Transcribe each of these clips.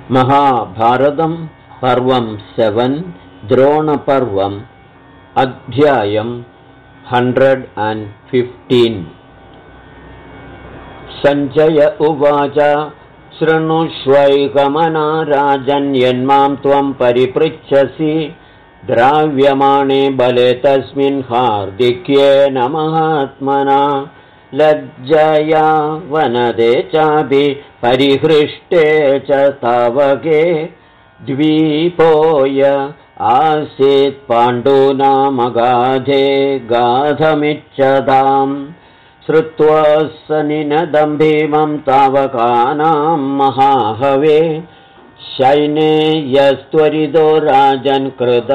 महाभारतं पर्वं 7 द्रोणपर्वम् अध्यायं 115 सञ्जय उवाच शृणुष्वैकमना राजन्यन्मां त्वं परिपृच्छसि द्राव्यमाणे बले तस्मिन् हार्दिक्येन महात्मना लज्जया वनदे चापि परिहृष्टे च तावके द्वीपोय आसीत् पाण्डूनामगाधे गाधमिच्छताम् श्रुत्वा स निनदं भीमं तावकानां महाहवे शैने यस्त्वरितो राजन् कृत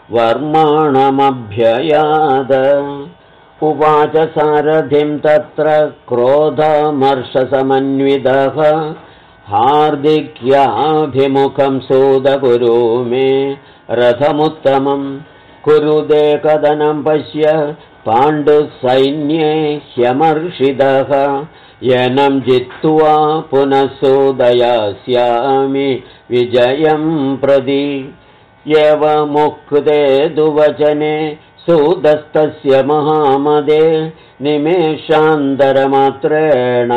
वर्माणमभ्ययाद उवाच सारथिं तत्र क्रोधमर्षसमन्वितः हार्दिक्याभिमुखं सूदकुरु मे रथमुत्तमं कुरुदे कदनं पश्य पाण्डुसैन्ये ह्यमर्षितः यनं जित्वा पुनः सूदयास्यामि विजयं प्रति एवमुक्ते दुवचने सूदस्तस्य महामदे निमेषान्तरमात्रेण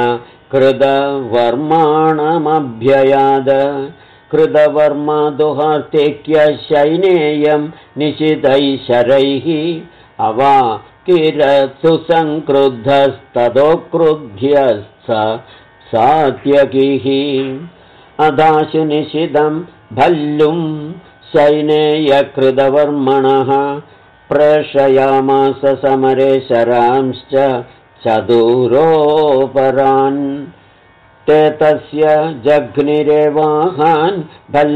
कृतवर्माणमभ्ययाद कृतवर्मा दुहार्तिक्य शैनेयं निशितैः शरैः अवाकिरत्सु संक्रुद्धस्ततो क्रुध्यः सात्यकिः अदाशु निशितं भल्लुं शैनेयकृतवर्मणः प्रेषयामास समरे शरांश्च चतुरोपरान् ते तस्य जघ्निरेवाहान्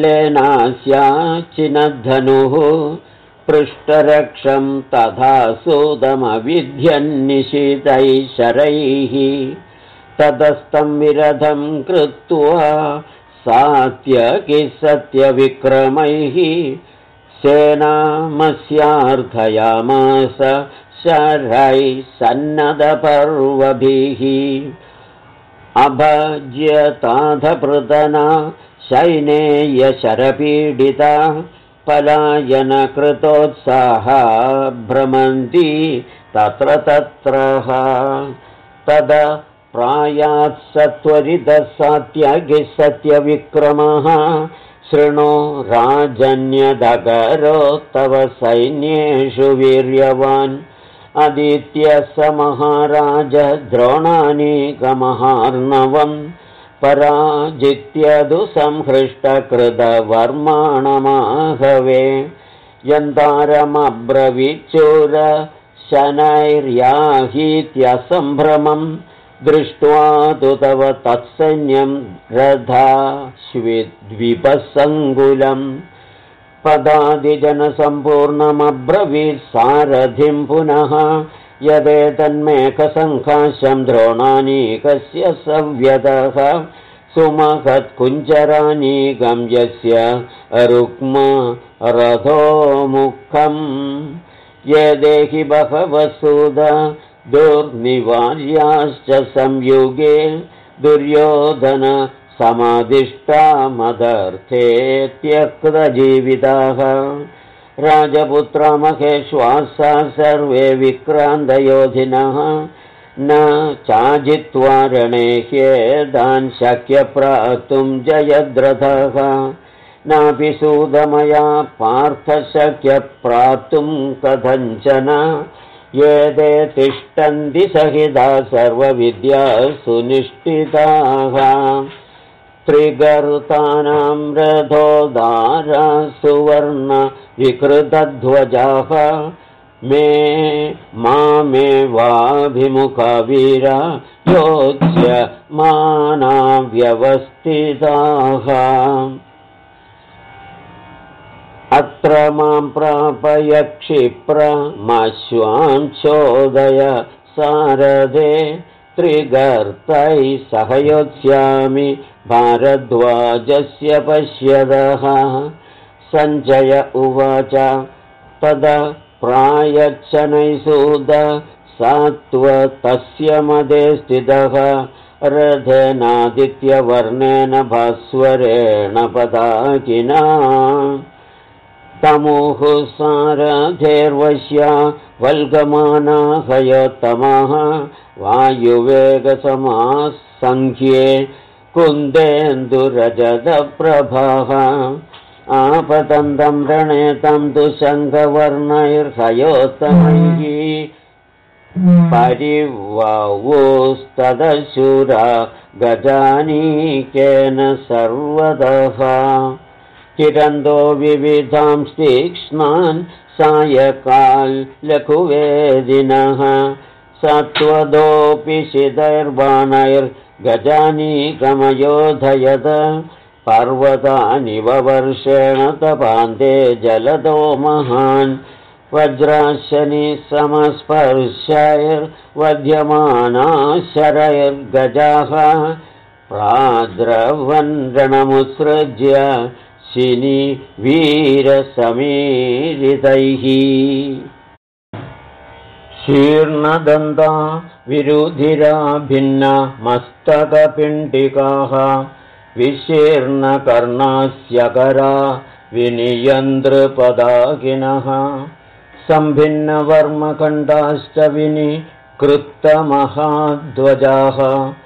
भल्लेनास्याचिनद्धनुः पृष्ठरक्षं तथा सूदमविध्यन्निशितैः शरैः ततस्तं विरधं कृत्वा सात्यकिः सत्यविक्रमैः सेनामस्यार्थयामास शरैः सन्नदपर्वभिः अभज्यताधपृतना शैनेयशरपीडिता पलायनकृतोत्साहा भ्रमन्ति तत्र तत्रः तद प्रायात् सत्वरितः सात्यकिः सत्यविक्रमः शृणु राजन्यदकरो तव सैन्येषु वीर्यवान् अदित्य स महाराज द्रोणानीकमहार्णवम् पराजित्यदु संहृष्टकृतवर्माणमाहवे यन्तारमब्रवीच्चूर शनैर्याहीत्यसम्भ्रमम् दृष्ट्वा तु तव तत्सैन्यं रथाश्विद्विपसङ्कुलम् पदादिजनसम्पूर्णमब्रवीत् सारथिं पुनः यदेतन्मेकसङ्काशं द्रोणानीकस्य सव्यतः सुमहत्कुञ्जरानीकं यस्य रुक्म रथोमुखम् ये देहि बहवः सूद दुर्निवार्याश्च संयुगे दुर्योधन समादिष्टा मदर्थे त्यक्तजीविताः राजपुत्रा महेश्वासा सर्वे विक्रान्तयोधिनः न चाजित्वा रणे ह्येतान् शक्य प्राप्तुं जयद्रथः नापि सूदमया पार्थ शक्य प्राप्तुं कथञ्चन ये ते तिष्ठन्ति सहिता सर्वविद्यासु निष्ठिताः त्रिगर्तानां रथोदारा सुवर्ण विकृतध्वजाः मे मामेवाभिमुखा वीरा योत्स्य माना व्यवस्थिताः अत्र मां प्रापय क्षिप्रमश्वां चोदय सारथे त्रिगर्तैः सह योत्स्यामि भारद्वाजस्य पश्यतः सञ्जय उवाच तदा प्रायच्छनैः सूद सात्वतस्य मदे स्थितः रथेनादित्यवर्णेन भास्वरेण पदाकिना तमुः सारथेर्वश्या वल्गमाना हयोत्तमः वायुवेगसमाः सङ्ख्ये कुन्देन्दुरजतप्रभाः आपतन्तं रणेतं दुशङ्खवर्णैर्हयोत्तमैः परिवावोस्तदशूरा गजानीकेन सर्वतः किरन्दो विविधां तीक्ष्णान् सायकाल्लघुवेदिनः सत्वदोऽपि शितैर्बाणैर्गजानीकमयोधयत पर्वतानि ववर्षेण तपान्ते जलदो महान् वज्राशनि समस्पर्शैर्वध्यमानाः शरैर्गजाः प्राद्रवन् रणमुत्सृज्य शिनि वीरसमीरितैः शीर्णदन्ता विरुधिरा भिन्ना मस्तकपिण्डिकाः विशीर्णकर्णास्यकरा विनियन्द्रपदाकिनः सम्भिन्नवर्मखण्डाश्च विनिकृत्तमहाध्वजाः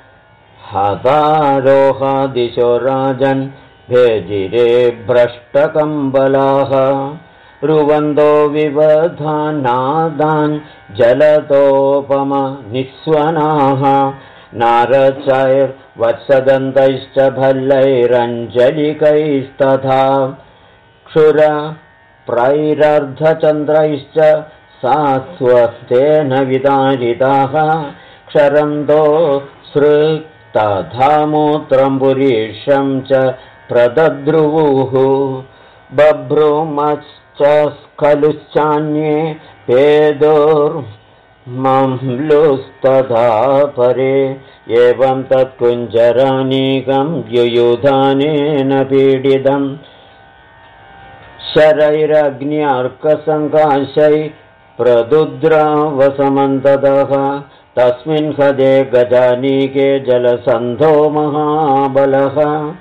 हतारोहादिशो राजन् भेजिरे भ्रष्टकम्बलाः रुवन्दो विवधानादान् जलतोपमनिस्वनाः नारचैर्वत्सदन्तैश्च भल्लैरञ्जलिकैस्तथा क्षुरप्रैरर्धचन्द्रैश्च सास्वस्तेन विदारिताः क्षरन्तो सृक्तथा मूत्रं पुरीषं च प्रदद्रुवुः बभ्रूमश्च स्खलुश्चान्ये पेदोर्मम्लुस्तथा परे एवं तत्कुञ्जरानीकं युयुधानेन पीडितं शरैरग्न्यार्कसङ्काशै प्रदुद्रावसमन्ततः तस्मिन् हदे गजानीके जलसन्धो महाबलः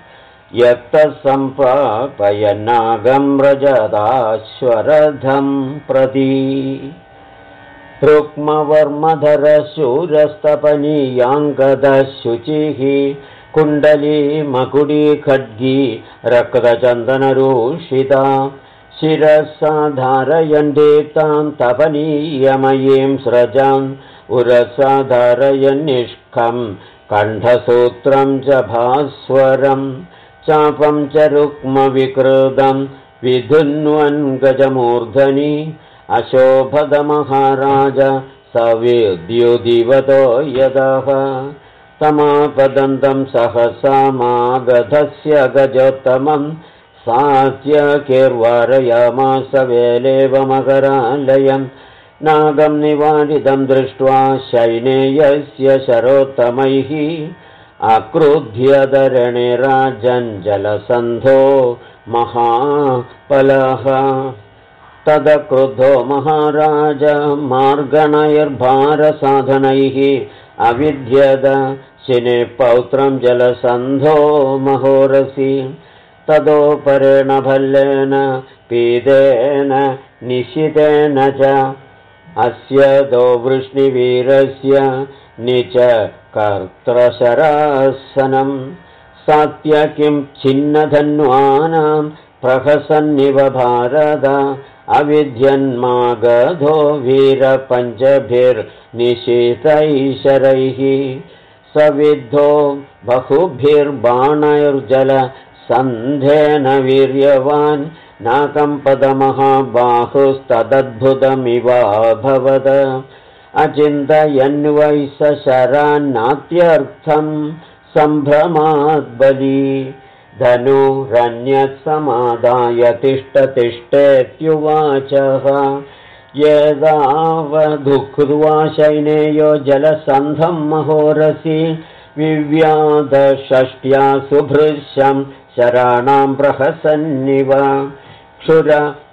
यत्तसम्प्रापयन्नागं व्रजदाश्वरथं प्रति रुक्मवर्मधरशूरस्तपनीयाङ्गदशुचिः कुण्डली मकुडी खड्गी रक्तचन्दनरूषिता शिरसा धारयन् दीप्तां तपनीयमयीं स्रजाम् उरसा धारयन्निष्कं कण्ठसूत्रं च भास्वरम् चापं च रुक्मविकृतं विधुन्वन् गजमूर्धनि अशोभदमहाराज सविद्युदिवतो यदः तमापदन्तं सहसा मागधस्य गजोत्तमं सात्यकीर्वारयामास वेलेव मकरालयम् नागं निवारितं दृष्ट्वा शैनेयस्य शरोत्तमैः अक्रुध्यधरणे राजञ्जलसन्धो महापलः तदक्रुद्धो महाराज मार्गणैर्भारसाधनैः अविद्यद शिनिपौत्रं जलसन्धो महोरसि तदोपरेण भल्लेन पीदेन निशितेन च अस्य दो वृष्णिवीरस्य निच कर्त्रशरासनं सात्यकिं छिन्नधन्वानां प्रहसन्निव भारत अविध्यन्मागधो वीरपञ्चभिर्निशितैशरैः सविद्धो बहुभिर्बाणैर्जलसन्धेन वीर्यवान् नाकम्पदमहाबाहुस्तदद्भुतमिवाभवद अचिन्तयन्वै स शरान्नात्यर्थं सम्भ्रमाद्बली धनुरन्यत्समादाय तिष्ठ तिष्ठेत्युवाचः यदावधुक्त्वा शैनेयो जलसन्धं महोरसि विव्याधषष्ट्या सुभृशं शराणां प्रहसन्निव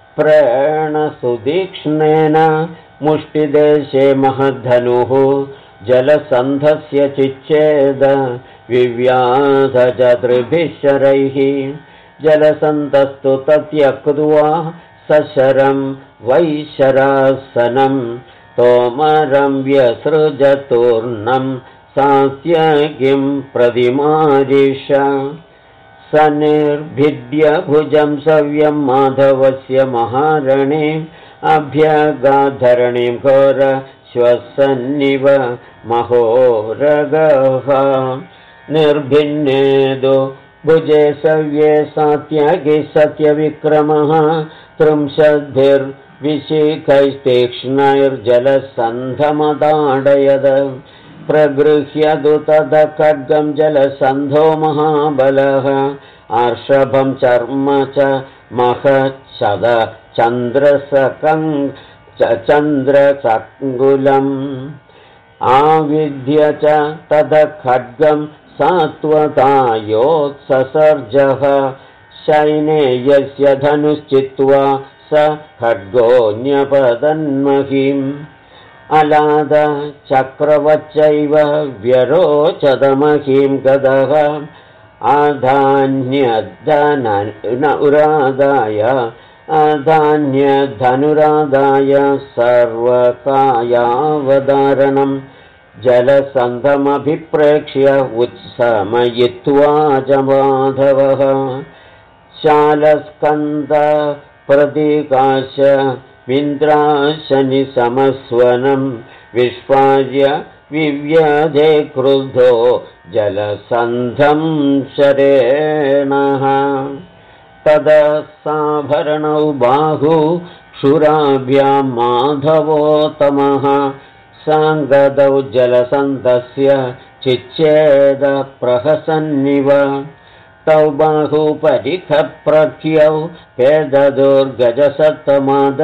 क्षुरप्रेण सुदीक्ष्णेन मुष्टिदेशे महद्धनुः जलसन्धस्य चिच्छेद विव्याध च त्रिभिः शरैः जलसन्धस्तु तत्यक्त्वा सशरं वैशरासनं तोमरं व्यसृजतूर्णं सात्यगिं प्रतिमारिष स निर्भिद्य भुजं सव्यं माधवस्य महारणे अभ्यगाधरणीं घोर श्वसन्निव महोरगः निर्भिन्नेदो भुजे सव्ये सात्यगि सत्यविक्रमः त्रिंशद्भिर्विशिखैस्तीक्ष्णैर्जलसन्धमदाडयद प्रगृह्यदु तद खड्गं जलसन्धो महाबलः आर्षभं चर्म च महच्छद चन्द्रसङ्गुलम् आविद्य च तद खड्गं सात्वतायोत्ससर्जः शैनेयस्य धनुश्चित्वा स खड्गोऽन्यपतन्महीम् अलाद चक्रवच्चैव व्यरोचदमहीं गदः अधान्यधनुरादाय सर्वकायावधारणं जलसन्धमभिप्रेक्ष्य उत्समयित्वा च माधवः शालस्कन्द प्रतीकाश विन्द्राशनिसमस्वनं विस्फार्य विव्यधे क्रुद्धो जलसन्धं शरेणः तदसाभरणौ बाहु क्षुराभ्यां माधवोत्तमः साङ्गदौ जलसन्धस्य चिच्छेद प्रहसन्निव तौ बाहुपरिखप्रख्यौ पेददुर्गजसत्तमाद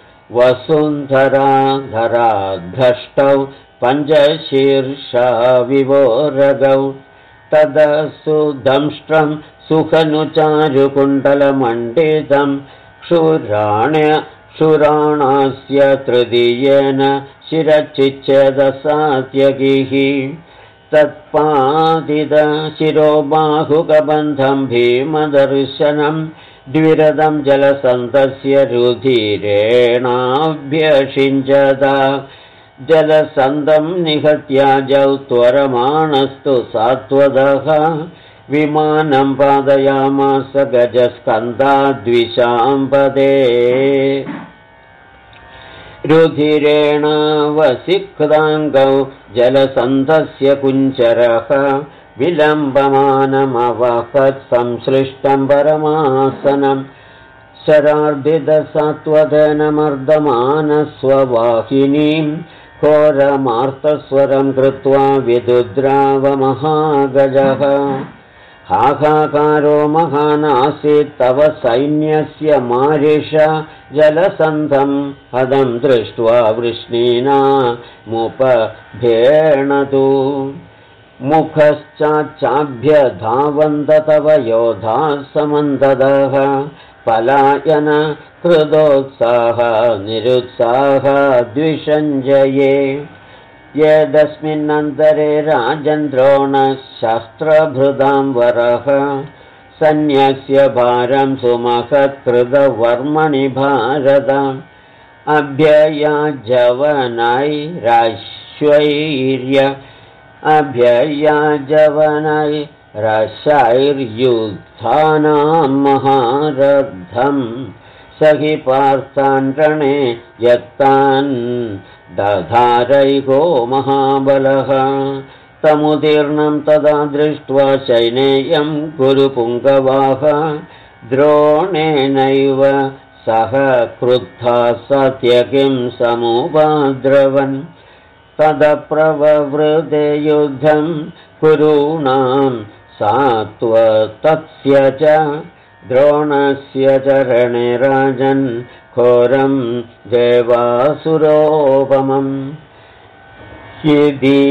वसुन्धराधराधष्टौ पञ्चशीर्षा विवोरगौ तदसुदंष्ट्रं सुखनुचारुकुण्डलमण्डितं क्षुराणस्य तृतीयेन शिरचिच्छेदसात्यगिः तत्पादितशिरोबाहुकबन्धं भीमदर्शनं द्विरदं जलसन्धस्य रुधिरेणाभ्यषिञ्चद जलसन्धं निहत्याजौ त्वरमाणस्तु सात्वदः विमानं पादयामास गजस्कन्धाद्विशाम्पदे रुधिरेण वसिक्ताङ्गौ जलसन्धस्य कुञ्चरः विलम्बमानमवहत् संसृष्टं परमासनं शरार्दितसत्त्वदनमर्दमानस्ववाहिनीं घोरमार्तस्वरं कृत्वा विदुद्रावमहागजः हाहाकारो महानासीत् तव सैन्यस्य मारिष जलसन्धं हदं दृष्ट्वा वृष्णीनामुपभेणतु मुखश्चाभ्यधावन्त तव योधाः समन्ददः पलायन कृदोत्साह निरुत्साह द्विषञ्जये यदस्मिन्नन्तरे राजन्द्रोणः शस्त्रभृदां वरः सन्न्यस्य भारं सुमहत्कृतवर्मणि भारत अभ्ययाजवनैर्युद्धानां महारथं स हि पार्थान् रणे यत्तान् दधारैको महाबलः तमुदीर्णं तदा दृष्ट्वा शैनेयं गुरुपुङ्गवाः द्रोणेनैव सह क्रुद्धा सात्यगिं समुपद्रवन् तदप्रववृते युद्धं कुरूणां सात्वतस्य च द्रोणस्य चरणे राजन् घोरं देवासुरोपमम् इति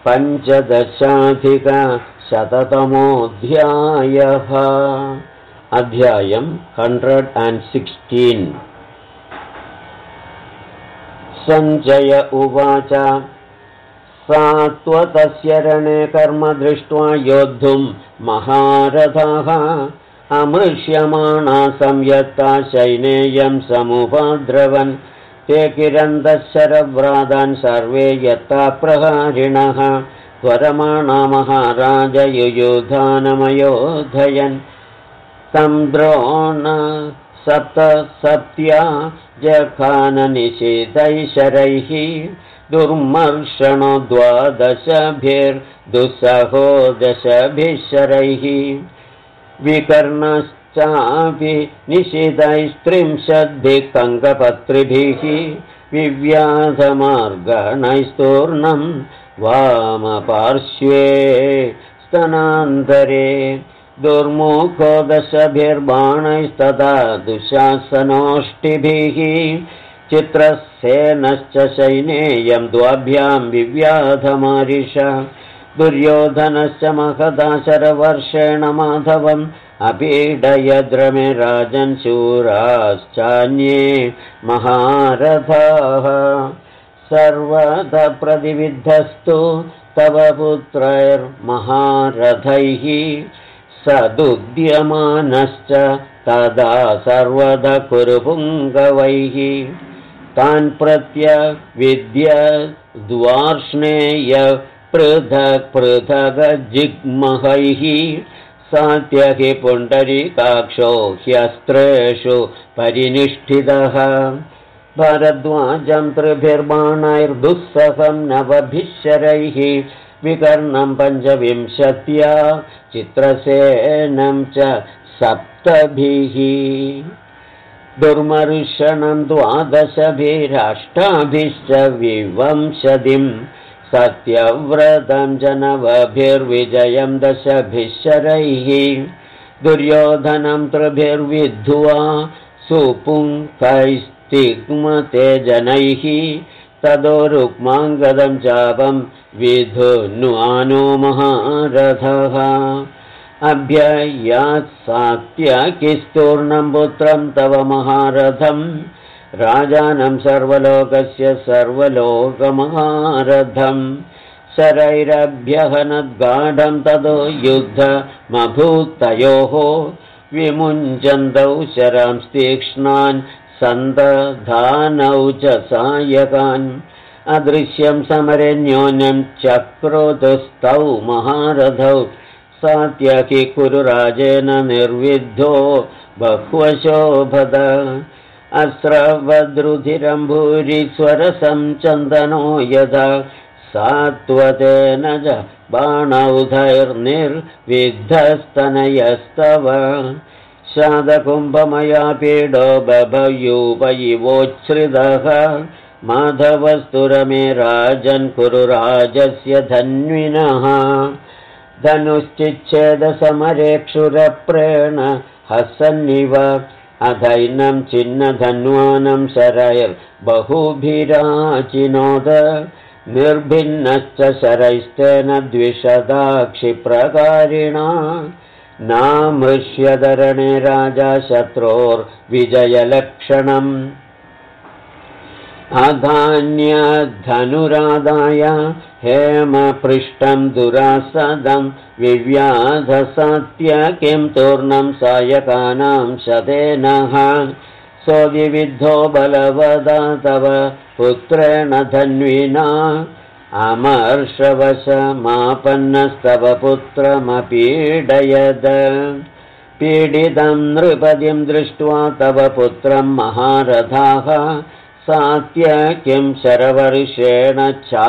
15,100तमोऽध्यायः अध्यायं 116 सञ्जय उवाच सात्वतस्य रणे कर्म दृष्ट्वा योद्धुं महारथाः अमृष्यमाणा संयत्ता शैनेयं समुपद्रवन् ते किरन्दशरव्रातान् सर्वे यत्ता प्रहारिणः त्वरमाणा महाराज युयुधानमयोधयन् तं द्रोण सप्तसप्त्या जखाननिषेधैशरैः दुर्मर्षणो द्वादशभिर्दुस्सहो दशभिः विकर्णश्चापि निषिधैस्त्रिंशद्भिः विव्याधमार्गणैस्तूर्णं वामपार्श्वे स्तनान्तरे दुर्मुखो दशभिर्बाणैस्तदा दुःशासनोष्टिभिः चित्रसेनश्च शैनेयं द्वाभ्यां विव्याधमारिष दुर्योधनश्च महदा शरवर्षेण माधवम् अपीडयद्रमे राजन् शूराश्चान्ये महारथाः सर्वदा प्रतिविद्धस्तु तव पुत्रैर्महारथैः सदुद्यमानश्च तदा सर्वदा कुरुपुङ्गवैः तान् प्रत्यविद्य द्वार्ष्णेय पृथक् पृथक् जिग्महैः सात्यहि पुण्डरीकाक्षो ह्यस्त्रेषु परिनिष्ठितः भरद्वाजं त्रिभिर्बाणैर्दुःसहं नवभिश्शरैः विकर्णं पञ्चविंशत्या चित्रसेनं च सप्तभिः दुर्मर्षणं द्वादशभिराष्टाभिश्च विंशतिं सत्यव्रतं च नवभिर्विजयं दशभिश्शरैः दुर्योधनं त्रिभिर्विद्ध्वा सुपुङ्खैस्तिग्मते जनैः तदो रुक्माङ्गदं चापं विधुन्वानो महारथः अभ्ययात् सात्यकिस्तूर्णं पुत्रं तव महारथं राजानं सर्वलोकस्य सर्वलोकमहारथं शरैरभ्यहनद्गाढं तदो युद्धमभूत्तयोः विमुञ्चन्तौ शरांस् तीक्ष्णान् सन्दधानौ च सायकान् अदृश्यं समरे न्यूनं चक्रोतुस्तौ महारथौ सात्यकि कुरुराजेन निर्विद्धो बह्वशोभत अस्रवद्रुधिरं भूरि स्वरसं चन्दनो यथा सात्वतेन च बाणौधैर्निर्विद्धस्तनयस्तव शादकुम्भमया पीडो बभयूपयिवोच्छ्रितः माधवस्तुरमे राजन् कुरुराजस्य धन्विनः धनुश्चिच्छेदसमरेक्षुरप्रेण हसन्निव अधैनं छिन्नधन्वानं शरैर्बहुभिराचिनोद निर्भिन्नश्च शरैस्तेन द्विशदा क्षिप्रकारिणा नामृष्यदरणे राजा शत्रोर्विजयलक्षणम् अधान्यधनुरादाय हेमपृष्ठं दुरासदं विव्याधसत्यकिं तूर्णं सायकानां शतेनः सोऽविद्धो बलवदा तव पुत्रेण धन्विना अमर्षवशमापन्नस्तव पुत्रमपीडयद पीडितं नृपतिं दृष्ट्वा तव पुत्रं महारथाः सात्यकिं शरवर्षेण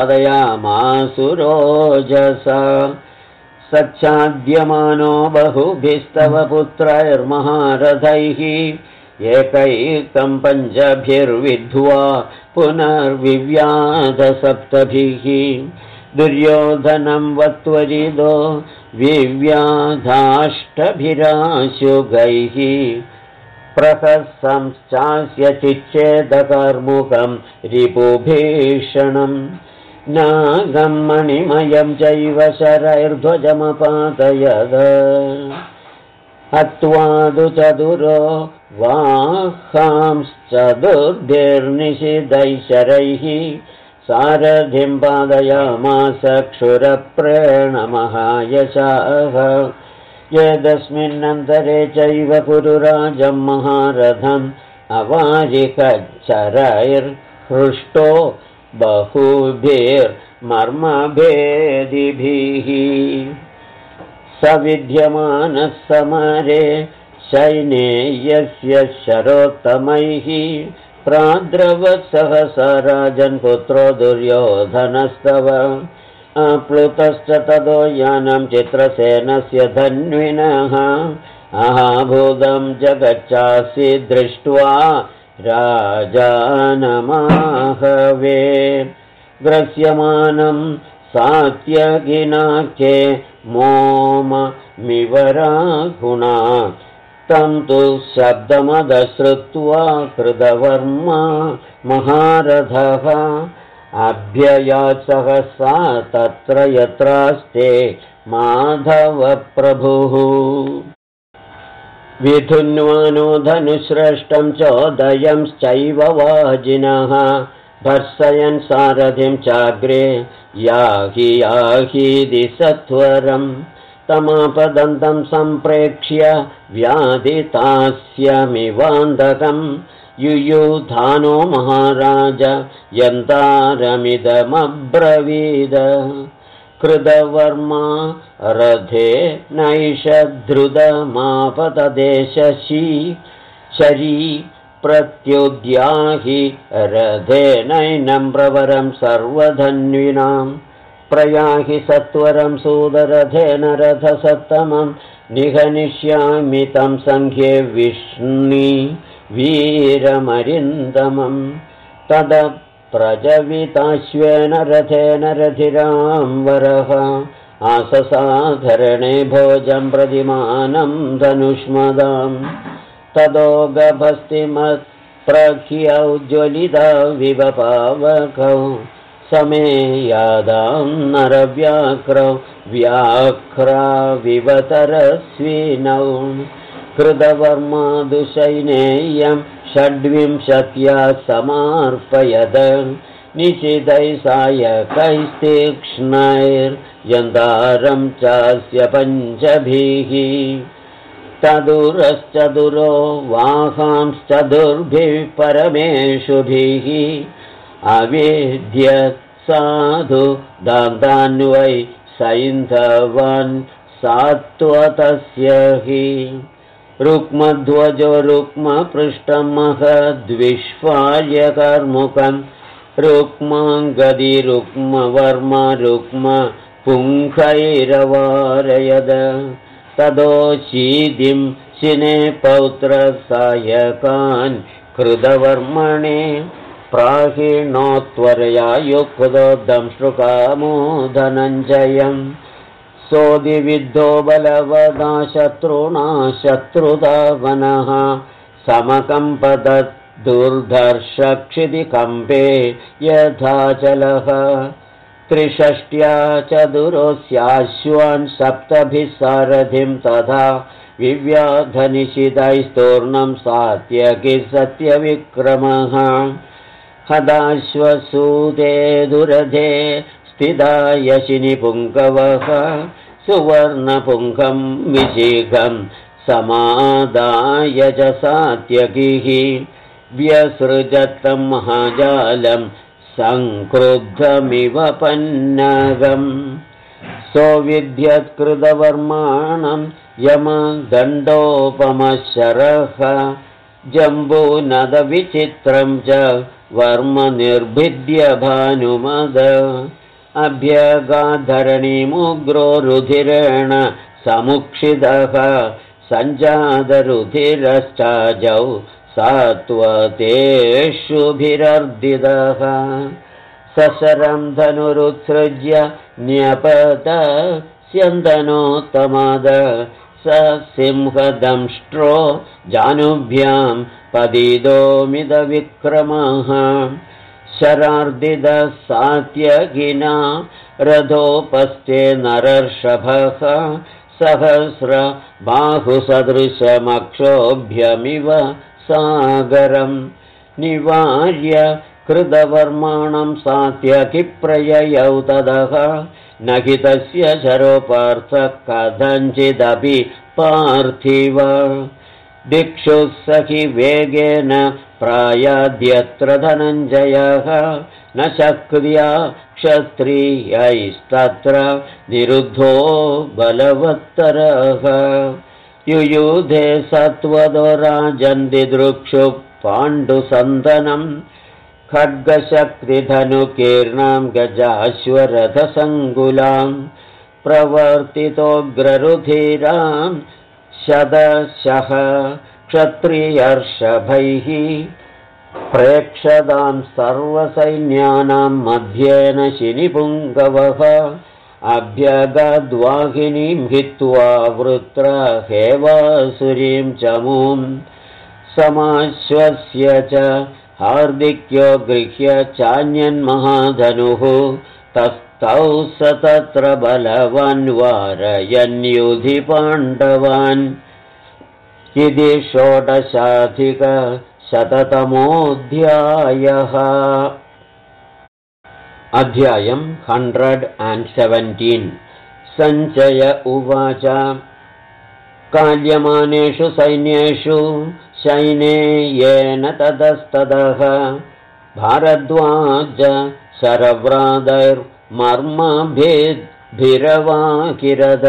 छादयामासुरोजसा सच्छाद्यमानो बहुभिस्तव पुत्रैर्महारथैः एकैकं पञ्चभिर्विद्ध्वा पुनर्विव्याधसप्तभिः दुर्योधनं वत्वरिदो विव्याधाष्टभिराशुगैः प्रहसंश्चास्य चिच्छेदकर्मुकं रिपुभीषणं नागं मणिमयं चैव शरैर्ध्वजमपातयद हत्वादु चतुरो वाहांश्चतुर्भिर्निषिधैः शरैः सारथिं पादयामास क्षुरप्रेण महायशाः यदस्मिन्नन्तरे चैव पुरुराजं महारथम् अवारिकच्चरैर्हृष्टो बहुभिर्मर्मभेदिभिः सविद्यमानः समरे शैनेयस्य शरोत्तमैः प्राद्रवत्सहसा राजन्पुत्रो दुर्योधनस्तव अप्लुतश्च ततो यानं चित्रसेनस्य धन्विनः अहाभूतं जगच्चासि दृष्ट्वा राजानमाहवे ग्रस्यमानं सात्यगिनाख्ये मोममिवराहुणा तं तु शब्दमदश्रुत्वा कृतवर्मा महारथः अभ्ययात् सहसा तत्र यत्रास्ते माधवप्रभुः विधुन्वानो धनुश्रेष्ठं चोदयंश्चैव वाजिनः भर्सयन् सारथिं चाग्रे याहीदिति सत्वरं तमापदन्तं सम्प्रेक्ष्य व्याधितास्यमिवान्दकं युयुधानो महाराज यन्तारमिदमब्रवीद कृतवर्मा रथे नैषधृतमापतदेशशी शरी प्रत्युद्याहि रथेनैनं प्रवरं सर्वधन्विनां प्रयाहि सत्वरं सूदरथेन रथसत्तमं निहनिष्यामि तं सङ्ख्ये विष्णि वीरमरिन्दमं तद प्रजविताश्वेन रथेन रथिरां वरः आससाधरणे भोजं प्रतिमानं धनुष्मदां ततो गभस्तिमत्प्रख्यौज्ज्वलिता विवपावकौ समेयादां नरव्याक्रौ व्याघ्राविवतरस्विनौ कृतवर्मा दुशैनेयं 26 समार्पयद निशितैः सायकैस्तीक्ष्णैर्यन्तारं चास्य पञ्चभिः चतुरश्चतुरो वाहांश्चतुर्भिः परमेषुभिः अवेद्यत् साधु दान्तान्वै सैन्धवान् सात्वतस्य हि रुक्मध्वजो रुक्मपृष्ठं महद्विष्फाल्यकर्मुकं रुक्माङ्गदी रुक्मवर्मा रुक्मपुङ्खैरवारयद ततो शीदिं शिने पौत्रसायकान् कृतवर्मणे प्राहिणोत्वरया युक्तो दंश्रुकामो धनञ्जयम् सोदिविद्धो बलवदा शत्रुणा शत्रुधावनः समकम्पतत् दुर्धर्षक्षितिकम्पे यथाचलः 63 चतुरोऽस्याश्वान् 7 सारथिं तथा विव्याधनिशितैस्तूर्णं सात्यकिः सत्यविक्रमः हदाश्वसूते दुरधे स्थिता यशिनिपुङ्गवः सुवर्णपुङ्गं विशिखं समादाय च सात्यकिः व्यसृजतं महाजालं संक्रुद्धमिव पन्नगम् सोविध्यत्कृतवर्माणं यमदण्डोपमशरः जम्बूनदविचित्रं च वर्मनिर्भिद्य भानुमद अभ्यगाधरणीमुग्रो रुधिरेण समुक्षितः सञ्जातरुधिरश्चाजौ सात्वतेषुभिरर्दितः सशरं धनुरुत्सृज्य न्यपत स्यन्दनोत्तमाद स सिंहदंष्ट्रो जानुभ्यां पतितोमिदविक्रमः शरार्दितः सात्यकिना रथोपस्थे नरर्षभः सहस्रबाहुसदृशमक्षोभ्यमिव सागरं निवार्य कृतवर्माणं सात्यकिप्रययौ ततः न हि तस्य शरोपार्थः कथञ्चिदपि पार्थिव दिक्षु स हि वेगेन प्रायाद्यत्र धनञ्जयः न शक्र्या क्षत्रियैस्तत्र निरुद्धो बलवत्तरः युयुधे सत्वदो राजन्दिदृक्षु पाण्डुसन्दनं खड्गशक्तिधनुकीर्णां गजाश्वरथसङ्कुलां प्रवर्तितोऽग्ररुधिरां शतशः क्षत्रियर्षभैः प्रेक्षतां सर्वसैन्यानां मध्येन शिनिपुङ्गवः अभ्यगद्वाहिनीं हित्वा वृत्रहेवासुरीं चमूं समाश्वस्य च हार्दिक्यो गृह्य चान्यन्महाधनुः तस्थौ स तत्र बलवान् वारयन्युधि पाण्डवान् इति षोडशाधिकशततमोऽध्यायः। अध्यायं 117। सञ्जय उवाच काल्यमानेषु सैन्येषु शैने येन ततस्ततः भारद्वाज शरव्रादैर्मर्मभिद्भिरवाकिरद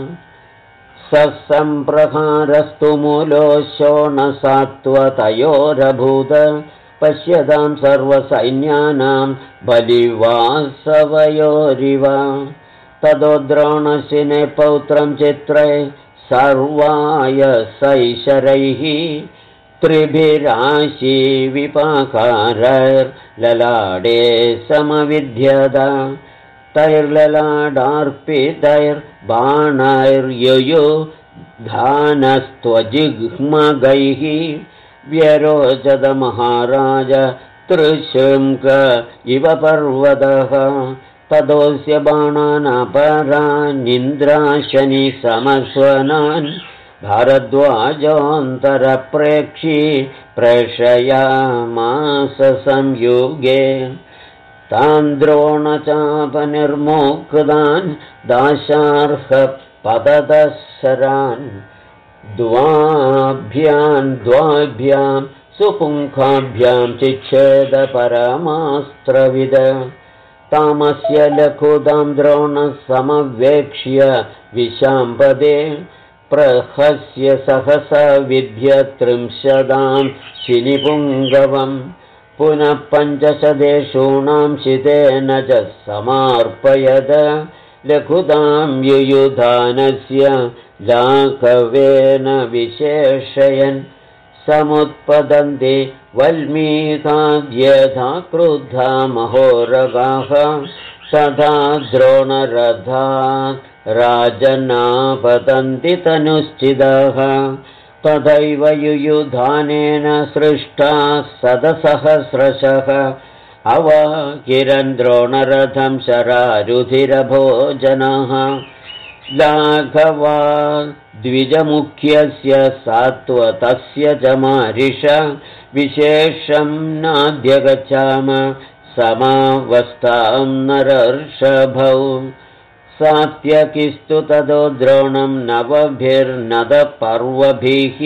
ससम्प्रहारस्तु मूलो शोणसात्वतयोरभूत पश्यतां सर्वसैन्यानां बलिवासवयोरिव ततो द्रोणशिने पौत्रं चित्रे सर्वाय सैशरैः त्रिभिराशीविपाकारैर्ललाडे समविध्यद तैर्ललाडार्पितैर्बाणैर्युयुधानस्त्वजिह्मगैः व्यरोचद महाराज त्रिशृङ्ग इव पर्वतः ततोऽस्य बाणानपरानिन्द्राशनि समस्वनान् भारद्वाजोऽन्तरप्रेक्षी प्रेषयामास संयुगे तान् द्रोणचापनिर्मुक्तान् दाशार्हपततशरान् द्वाभ्यां सुपुङ्खाभ्यां चिच्छेद परमास्त्रविद तामस्य लघुतां द्रोणः समवेक्ष्य विशाम्पदे प्रहस्य सहसा विद्यत्रिंशदां शिनिपुङ्गवम् पुनः 500 शितेन च समार्पयद लघुतां युयुधानस्य लाघवेन विशेषयन् समुत्पतन्ति वल्मीकाद्यथा क्रुद्धा महोरगाः तथा द्रोणरथात् राजनापतन्ति तनुश्चिदाः तथैव युयुधानेन सृष्टाः शतसहस्रशः अवाकिरन् द्रोणरथं शरारुधिरभोजनाः लाघवा द्विजमुख्यस्य सात्वतस्य च मारिष विशेषं नाद्यगच्छाम समावस्थां नरर्षभौ सात्यकिस्तु ततो द्रोणं नवभिर्नदपर्वभिः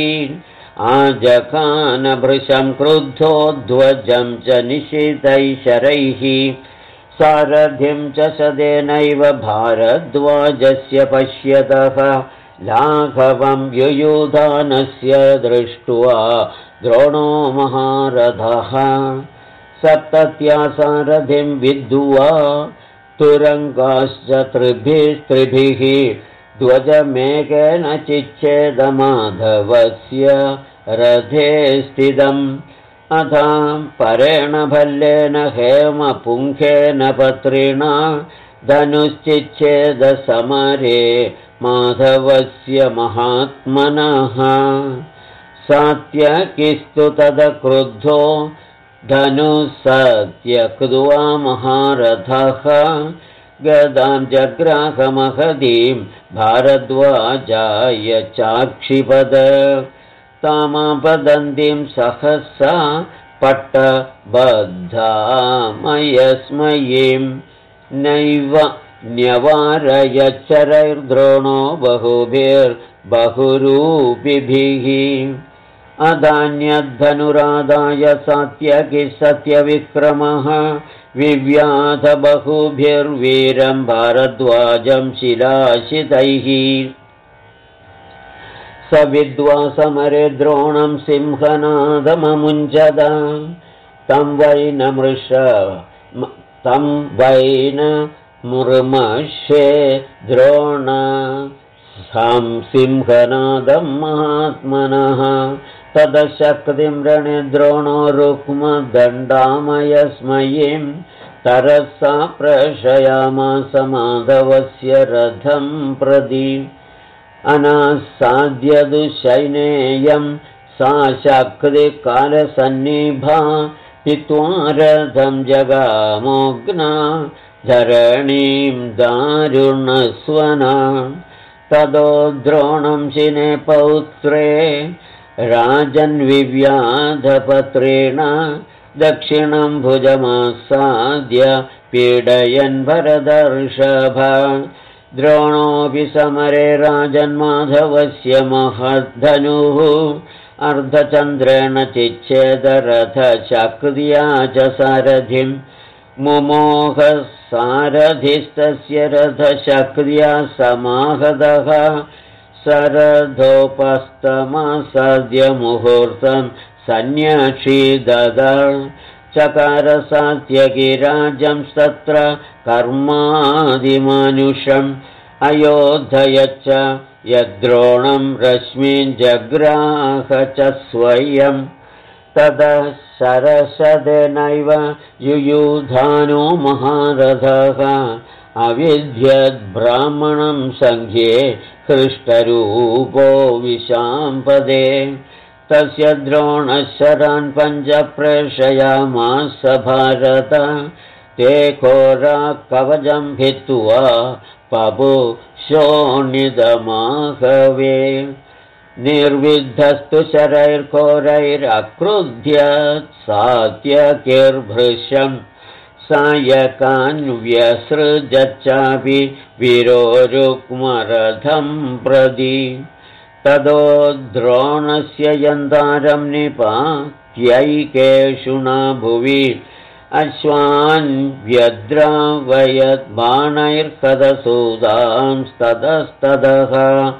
आजखानभृशं क्रुद्धो ध्वजं च निशितैशरैः सारथिं च शतेनैव भारद्वाजस्य पश्यतः लाघवं युयुधानस्य दृष्ट्वा द्रोणो महारथः सप्तत्यासारथिं विद्ध्वा तुरङ्गाश्च त्रिभिः ध्वजमेकेन चिच्छेदमाधवस्य रथे स्थितम् अथा परेण भल्लेन हेमपुङ्खेन पत्रिणा धनुश्चिच्छेदसमरे माधवस्य महात्मनः सात्यकिस्तु तदक्रुद्धो धनुसत्यक्त्वा महारथः गदां जग्राहमहदीं भारद्वाजाय चाक्षिपद तामापदन्तीं सहसा पट्टबद्धामयस्मयीं नैव न्यवारयच्चरैर्द्रोणो बहुभिर्बहुरूपिभिः अदान्यद्धनुरादाय सात्यकिः सत्यविक्रमः विव्याध बहुभिर्वीरं भारद्वाजं शिलाशितैः स विद्वा समरे द्रोणं सिंहनादममुञ्चद तं वै न मृमशे द्रोण सिंहनादं महात्मनः तदशक्तिं रणे द्रोणो रुक्मदण्डामयस्मयीं तरसा प्रशयामास माधवस्य रथं प्रति अनासाद्य दुशैनेयं सा शक्तिकालसन्निभा हित्वा रथं जगामोग्ना धरणीं दारुणस्वना तदो द्रोणं शिने पौत्रे राजन्विव्याधपत्रेण दक्षिणं भुजमासाद्य पीडयन् भरदर्षभ द्रोणोऽपि समरे राजन्माधवस्य महद्धनुः अर्धचन्द्रेण चिच्छेदरथशक्त्या च सारथिं मुमोहः सारथिस्तस्य रथशक्त्या समाहतः सरथोपस्तमासाद्य मुहूर्तं सन्न्यषीदद चकार सात्यकिराजं तत्र कर्मादिमानुषम् अयोध्ययच्च यद्द्रोणं रश्मिञ्जग्राह च स्वयं ततः सरसदेनैव युयुधानो महारथः अविद्यद्ब्राह्मणं सङ्ख्ये हृष्टरूपो विशाम्पदे तस्य द्रोणशरान् पञ्च प्रेषयामास भारत ते घोरा कवचं भित्त्वा पपुशोणिदमाहवे निर्विद्धस्तु शरैर्घोरैरक्रुध्य सात्यकिर्भृशं सायकान् व्यसृजच्चापि वीरो रुक्मरथं प्रति तदो द्रोणस्य यन्तारं निपात्यैकेषुणा भुवि अश्वान् व्यद्रावयद्बाणैर्कदसूदांस्ततस्ततः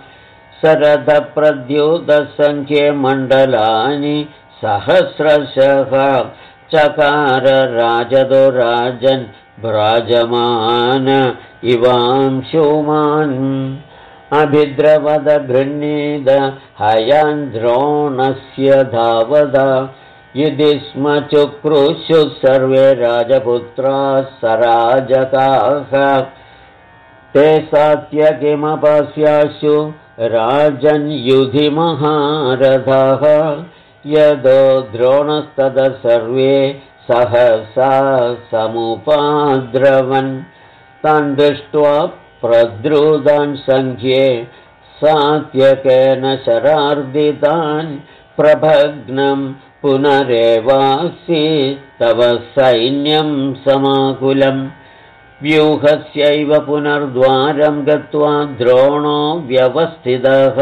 शरथप्रद्युतसङ्ख्ये मण्डलानि सहस्रशः चकार राजदो राजन् भ्राजमान इवांशुमान् अभिद्रवद गृह्णीद हयान् द्रोणस्य धावद यदि स्म चुक्रुषुः सर्वे राजपुत्राः सराजकाः ते सात्यकिमपस्याशु राजन् युधि महारथाः यदो द्रोणस्ततः सर्वे सहसा समुपाद्रवन् तान् दृष्ट्वा प्रद्रुतान् सङ्ख्ये सात्यकेन शरार्दितान् प्रभग्नं पुनरेवासि तव सैन्यं समाकुलम् व्यूहस्यैव पुनर्द्वारं गत्वा द्रोणो व्यवस्थितः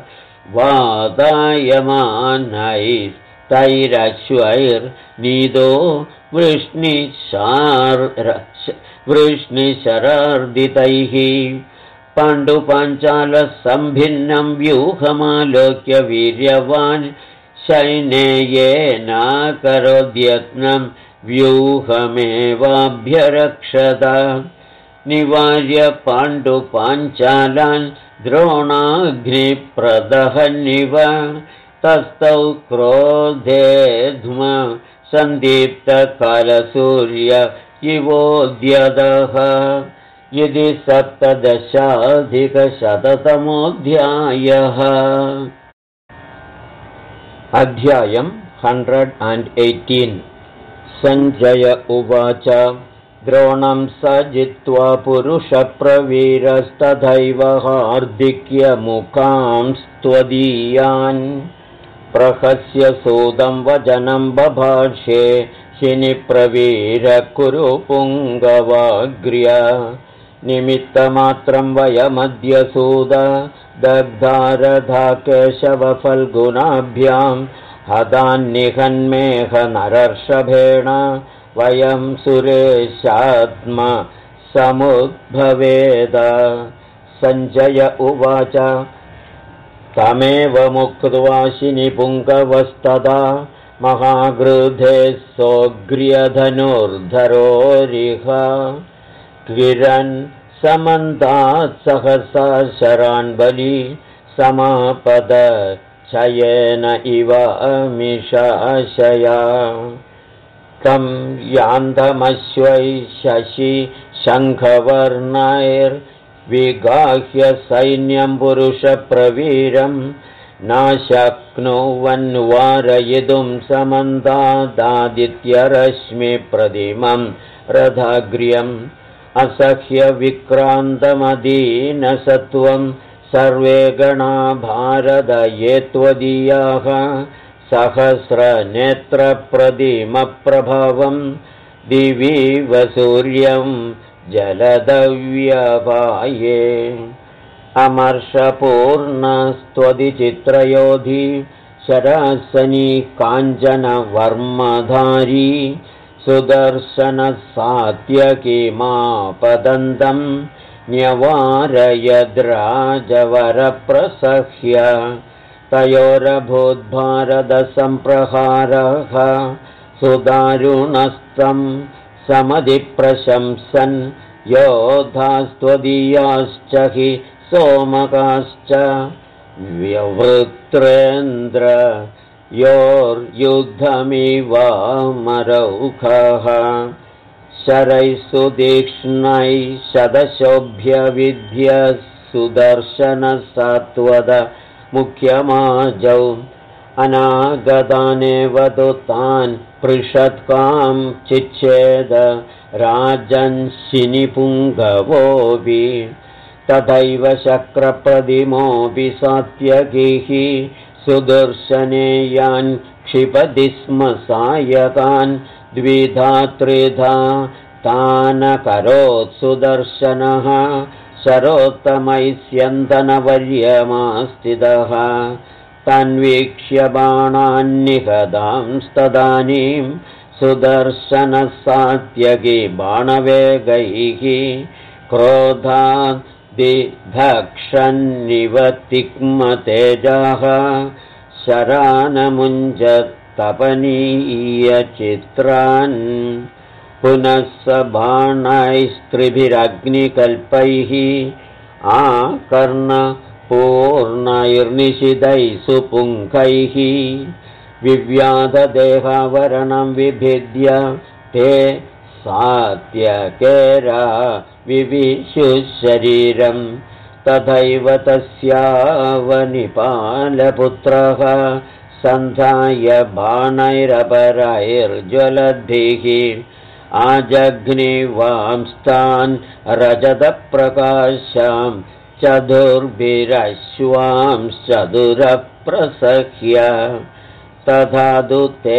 वातायमानैस्तैरश्वैर्नीदो वृष्णिशरार्दितैः पाण्डुपाञ्चालसम्भिन्नं व्यूहमालोक्य वीर्यवान् सैन्येनाकरोद्यत्नं व्यूहमेवाभ्यरक्षत निवार्य पाण्डुपाञ्चालान् द्रोणाग्निप्रदहन्निव तस्थौ क्रोधेध्म सन्दीप्तकालसूर्य इवोद्यतः यदि 17,000-तमोऽध्यायः। अध्यायम् 118। सञ्जय उवाच द्रोणं स जित्वा पुरुषप्रवीरस्तथैव हार्दिक्यमुखांस्त्वदीयान् प्रहस्य सूदं वचनं बभाषे शिनिप्रवीरः कुरु पुङ्गवाग्र्य निमित्तमात्रं वयमद्य सूद दग्धारधा केशवफल्गुनाभ्यां हदान्निहन्मेह नरर्षभेण वयं सुरेशात्म समुद्भवेद। सञ्जय उवाच तमेव मुक्त्वा शिनिपुङ्गवस्तदा महागृधे सोऽग्र्यधनुर्धरोरिह किरन् समन्तात् सहसा शरान् बली समापद चयेन इव अमिषाशया तं यान्तमश्वै शशि शङ्खवर्णैर्विगाह्य सैन्यं पुरुषप्रवीरं नाशक्नुवन्वारयितुं समन्तादादित्यरश्मिप्रतिमं रथाग्र्यम् असह्यविक्रान्तमदीनसत्त्वं सर्वे गणा भारदये त्वदीयाः सहस्रनेत्रप्रतिमप्रभवं दिवीव सूर्यं जलदव्यपाये अमर्षपूर्णस्त्वदिचित्रयोधी शरासनी काञ्चनवर्मधारी सुदर्शनसात्यकीमापदन्तं न्यवारयद्राजवरप्रसह्य तयोरभूद्भारतसम्प्रहारः सुदारुणस्तं समधिप्रशंसन् योधास्त्वदीयाश्च हि सोमकाश्च व्यवृत्रेन्द्र योर्युद्धमिवामरौखः शरैः सुतीक्ष्णैः शतशोभ्यविद्य सुदर्शनसत्वद मुख्यमाजौ अनागतानेव तु तान् पृषत्कां चिच्छेद राजन्शिनिपुङ्गवोऽपि तथैव शक्रप्रतिमोऽपि सात्यकीः सुदर्शनेयान् क्षिपति स्म सायकान् द्विधा त्रिधा तानकरोत् सुदर्शनः शरोत्तमैः स्यन्दनवर्यमास्थितः तन्वीक्ष्य बाणान्निहतांस्तदानीं सुदर्शनः सात्यकी बाणवेगैः क्रोधात् दिधक्षन्निव तिग्मतेजाः शरानमुञ्जत्तपनीयचित्रान् पुनः स बाणैस्त्रिभिरग्निकल्पैः आकर्णपूर्णैर्निशितैः सुपुङ्खैः विव्याधदेहावरणं विभिद्य ते सात्यकेरा विविशुशरीरं तथैव तस्यावनिपालपुत्रः सन्धाय बाणैरपरैर्ज्वलद्भिः आजघ्निवांस्तान् रजतप्रकाशां चतुर्भिरश्वांश्चतुरप्रसह्य तथा तु ते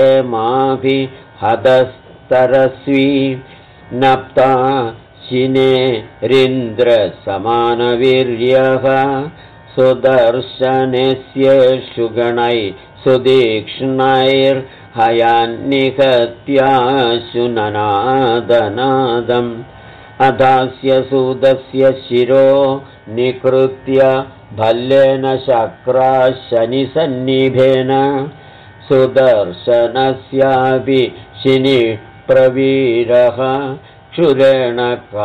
माभिहतस्तरस्वी नप्ता शिनेरिन्द्रसमानवीर्यः सुदर्शनेस्येषु गणैः सुतीक्ष्णैर्हयान्निहत्याशु ननादनादम् अधास्य सूदस्य शिरो निकृत्य भल्लेन शक्राशनिसन्निभेन सुदर्शनस्यापि शिनिप्रवीरः क्षुरेण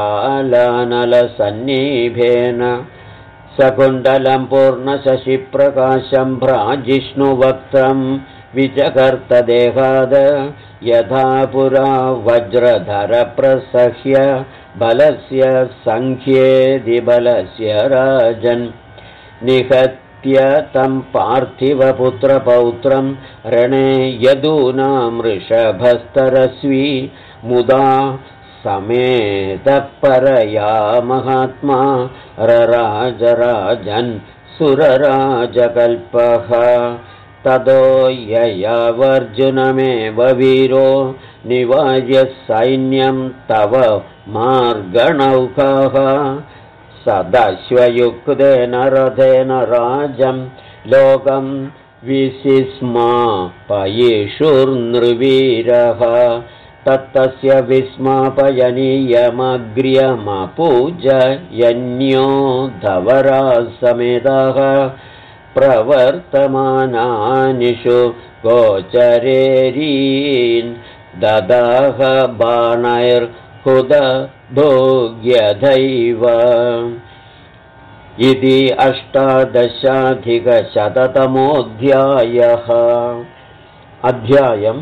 कालानलसन्निभेन सकुण्डलं पूर्णशशिप्रकाशं भ्राजिष्णुवक्त्रं विचकर्तदेहाद यथा पुरा वज्रधरप्रसह्य बलस्य सङ्ख्येदिबलस्य राजन् निहत्य तं पार्थिवपुत्रपौत्रं रणे यदूनां वृषभस्तरस्वी मुदा समेतः परया महात्मा रराजराजन् सुरराजकल्पः ततो ययावर्जुनमेव वीरो निवार्य सैन्यं तव मार्गणौकः सदश्वयुक्तेन रथेन राजं लोकं विसिस्मापयिषुर्नृवीरः तत्तस्य विस्मापयनीयमग्र्यमपूजयन्यो धवरासमेतः प्रवर्तमानानिषु गोचरेरीन् ददाह बाणैर्हुदभोग्यधैव इति 18धिकशततमोऽध्यायः। अध्यायं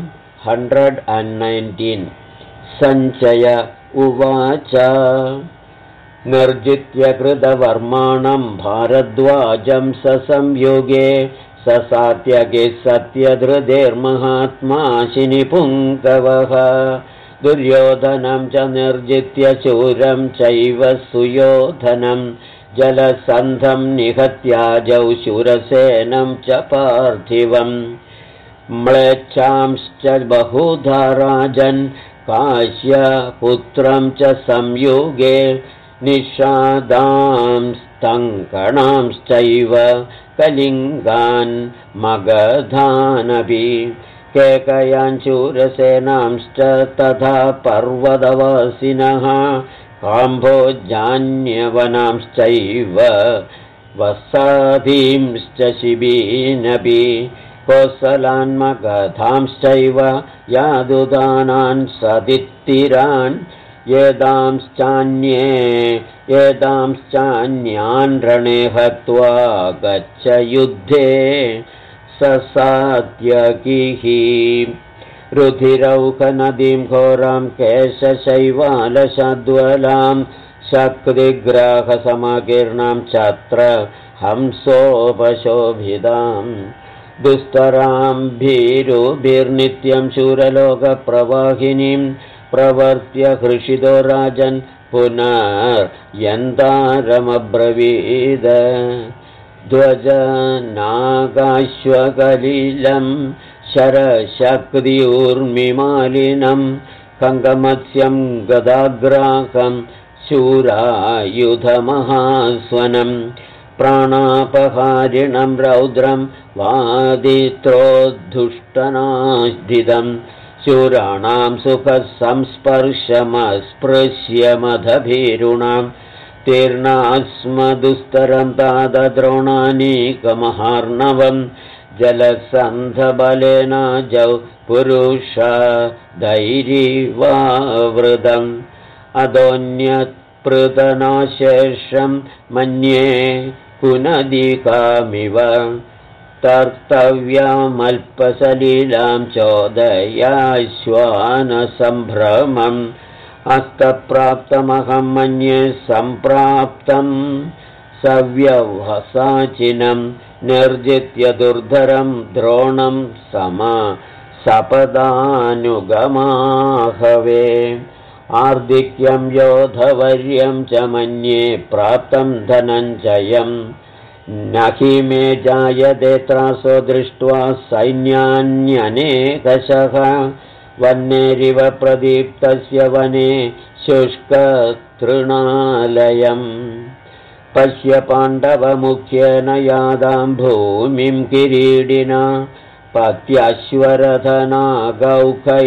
119। सञ्चय उवाच निर्जित्य कृतवर्माणं भारद्वाजं ससंयुगे ससात्यगे सत्यधृतिर्महात्मा शिनिपुङ्गवः दुर्योधनं च निर्जित्य शूरं चैव सुयोधनं जलसन्धं निहत्याजौ शूरसेनं च पार्थिवम् म्लेच्छांश्च बहुधा राजन् काश्यपुत्रं च संयुगे निषादांस्तङ्कणांश्चैव कलिङ्गान् मगधानपि केकयाञ्चूरसेनांश्च तथा पर्वतवासिनः काम्भोजान्यवनांश्चैव वसाधींश्च शिबीनपि कोसलान्मगधांश्चैव यादुदानान् सदित्तिरान् येदांश्चान्यान् रणे हत्वा गच्छ युद्धे ससात्यकिः रुधिरौखनदीं घोरां केशशैवालशद्वलां शक्तिग्राहसमकीर्णां छत्र हंसोपशोभिताम् दुस्तरां भीरुभिर्नित्यं शूरलोकप्रवाहिनीं प्रवर्त्य हृषितो राजन् पुनर्यन्तारमब्रवीद ध्वजनागाश्वकलिलं शरशक्तियूर्मिमालिनं कङ्कमत्स्यं गदाग्राहं शूरायुधमहास्वनं प्राणापहारिणं रौद्रं वादित्रोद्धुष्टनाधिदं शूराणां सुखसंस्पर्शमस्पृश्य मदभीरुणां तीर्णास्मदुस्तरं तादद्रोणानीकमहार्णवं जलसन्धबलेनाजौ पुरुष धैर्यवावृतम् अदोन्यत्पृतनाशेषं मन्ये पुनदिकामिव तर्तव्यमल्पसलीलां चोदयाश्वानसम्भ्रमम् हस्तप्राप्तमहं मन्ये सम्प्राप्तं सव्यवसाचिनं निर्जित्य दुर्धरं द्रोणं सपदानुगमाहवे आर्धिक्यं योधवर्यं च मन्ये प्राप्तं धनञ्जयम् न हि मे जायते त्रासो दृष्ट्वा सैन्यान्यनेकशः वह्नेरिव प्रदीप्तस्य वने शुष्कतृणालयम् पश्य पाण्डवमुख्येन यादां भूमिं किरीडिना पत्याश्वरथनागौखैः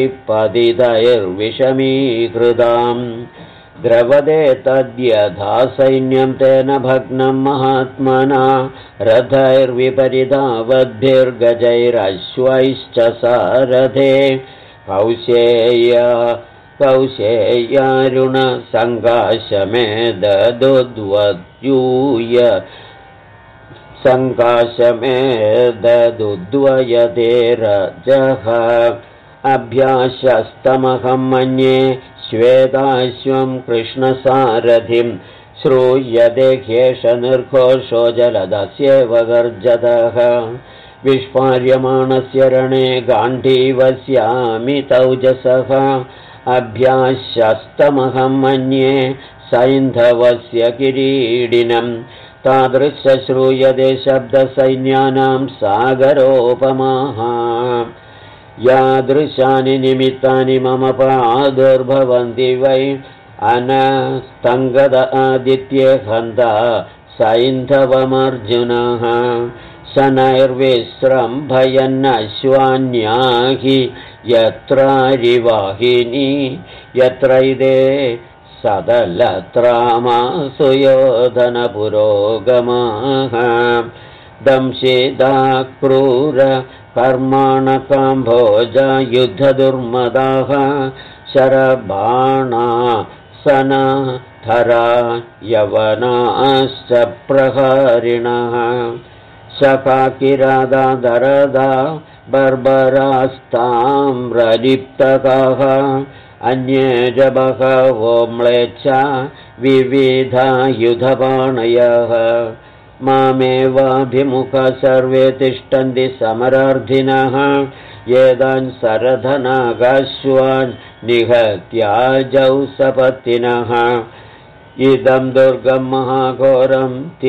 पतितैर्विषमीकृताम् द्रवदे तद्यथा सैन्यं तेन भग्नं महात्मना रथैर्विपरिधावद्भिर्गजैरश्वैश्च सारथे कौशेयारुणसङ्काशमेददुद्वयूय सङ्काशमेददुद्वयते रजः अभ्यासस्तमहं मन्ये श्वेताश्वं कृष्णसारथिं श्रूयते ह्येष निर्घोषो जलदस्येव गर्जतः विस्फार्यमाणस्य रणे गाण्डीवस्यामि तौजसः अभ्यासस्तमहं मन्ये सैन्धवस्य किरीडिनं तादृश श्रूयते शब्दसैन्यानां सागरोपमाः यादृशानि निमित्तानि मम प्रादुर्भवन्ति वै अनस्तङ्गद आदित्ये हन्ता सैन्धवमर्जुनः शनैर्विस्रम्भयन्नश्वान्याहि यत्रारिवाहिनी यत्रैदे सदलत्रामासु योधनपुरोगमाः दंशिदा क्रूर कर्माणकाम्भोजा युद्धदुर्मदाः शरबाणा सनधरा यवनाश्च प्रहरिणः शकाकिरादा दरदा बर्बरास्ताम्रलिप्तकाः अन्ये च बहवो म्लेच्छा विविधायुधपाणयः मामेवाभिमुखा सर्वे तिष्ठन्ति समरार्थिनः येदान् सरधनागाश्वान् निहत्याजौ सपत्तिनः इदं दुर्गं महाघोरं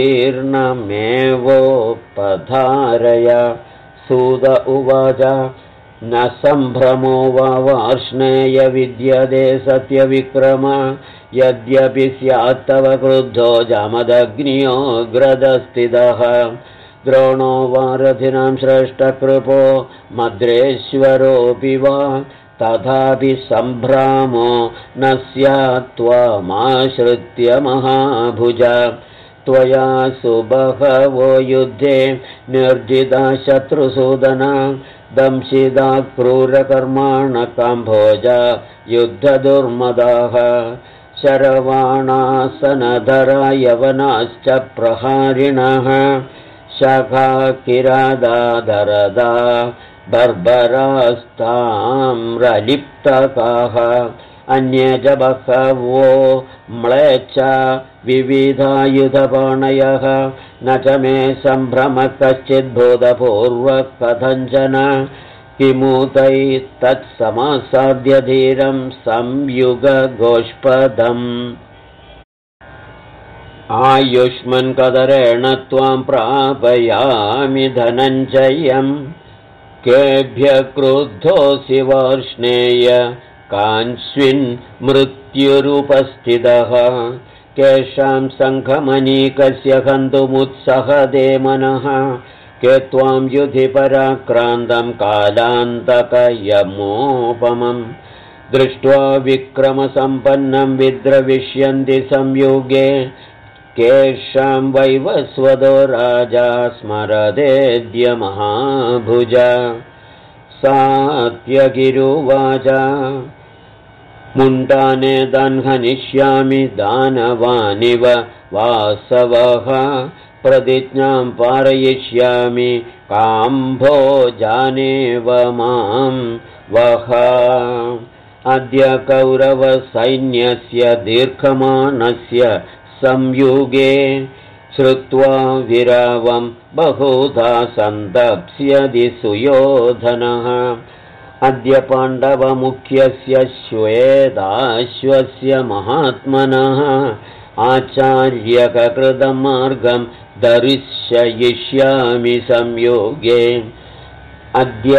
तीर्णमेवोपधारय सूत उवाच न सम्भ्रमो वा वार्ष्णेय विद्यते सत्यविक्रम यद्यपि स्यात्तव क्रुद्धो जामदग्न्योऽग्रदस्थितः द्रोणो वारथिनां श्रेष्ठकृपो मद्रेश्वरोऽपि वा तथापि सम्भ्रामो न स्यात् त्वामाश्रित्य महाभुज त्वया सुबहवो युद्धे निर्जिता शत्रुसूदना दंशिता क्रूरकर्माणकाम्भोजा युद्धदुर्मदाः शरवाणासनधरा यवनाश्च प्रहारिणः शकाकिरादा दरदा बर्बरास्ताम्रलिप्तकाः अन्ये च बहवो म्लेच्छा विविधायुधपाणयः न च मे सम्भ्रमः कश्चिद्भूतपूर्वः कथञ्चन किमुतैस्तत्समासाद्य धीरं संयुगगोष्पदम् आयुष्मन् कदरेण त्वां प्रापयामि धनञ्जयम् केभ्यः क्रुद्धोऽसि वार्ष्णेय कांस्विन् मृत्युरुपस्थितः केषां सङ्घमनीकस्य हन्तुमुत्सहदे मनः के त्वां युधि पराक्रान्तं कालान्तकयमोपमम् दृष्ट्वा विक्रमसम्पन्नं विद्रविष्यन्ति संयुगे केषां वैवस्वतो राजा स्मरदेद्य महाभुज सात्यगिरुवाच मुण्डाने दह्निष्यामि दानवानिव वासवः प्रतिज्ञां पारयिष्यामि काम्भोजानेव मां वः अद्य कौरवसैन्यस्य दीर्घमानस्य संयुगे श्रुत्वा विरावं बहुधा सन्तप्स्यति सुयोधनः अद्य पाण्डवमुख्यस्य श्वेताश्वस्य महात्मनः आचार्यककृतं मार्गं दर्शयिष्यामि संयोगे अद्य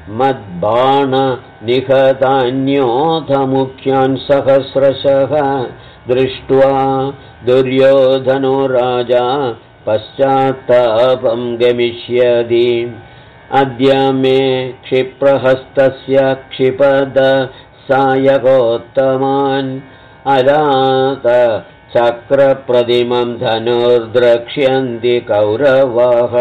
मद्बाणनिहतान्योधमुख्यान् सहस्रशः दृष्ट्वा दुर्योधनो राजा पश्चात्तापं गमिष्यति अद्य मे क्षिप्रहस्तस्य क्षिपद सायकोत्तमान् अलात चक्रप्रतिमं धनुर्द्रक्ष्यन्ति कौरवाः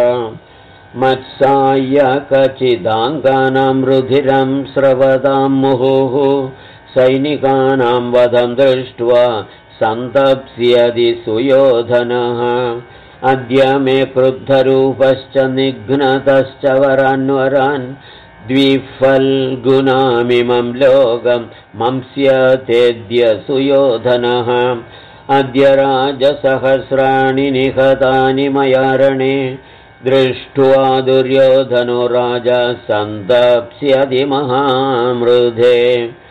मत्सायकचिदाङ्गानां रुधिरं स्रवतां मुहुः सैनिकानां वधं दृष्ट्वा सन्तप्स्यति सुयोधनः अद्य मे क्रुद्धरूपश्च निघ्नतश्च वरान्वरान् द्विफल्गुनामिमं लोकं मंस्यतेद्य सुयोधनः अद्य राजसहस्राणि निहतानि मया रणे दृष्ट्वा दुर्योधनो राजा सन्तप्स्यति महामृधे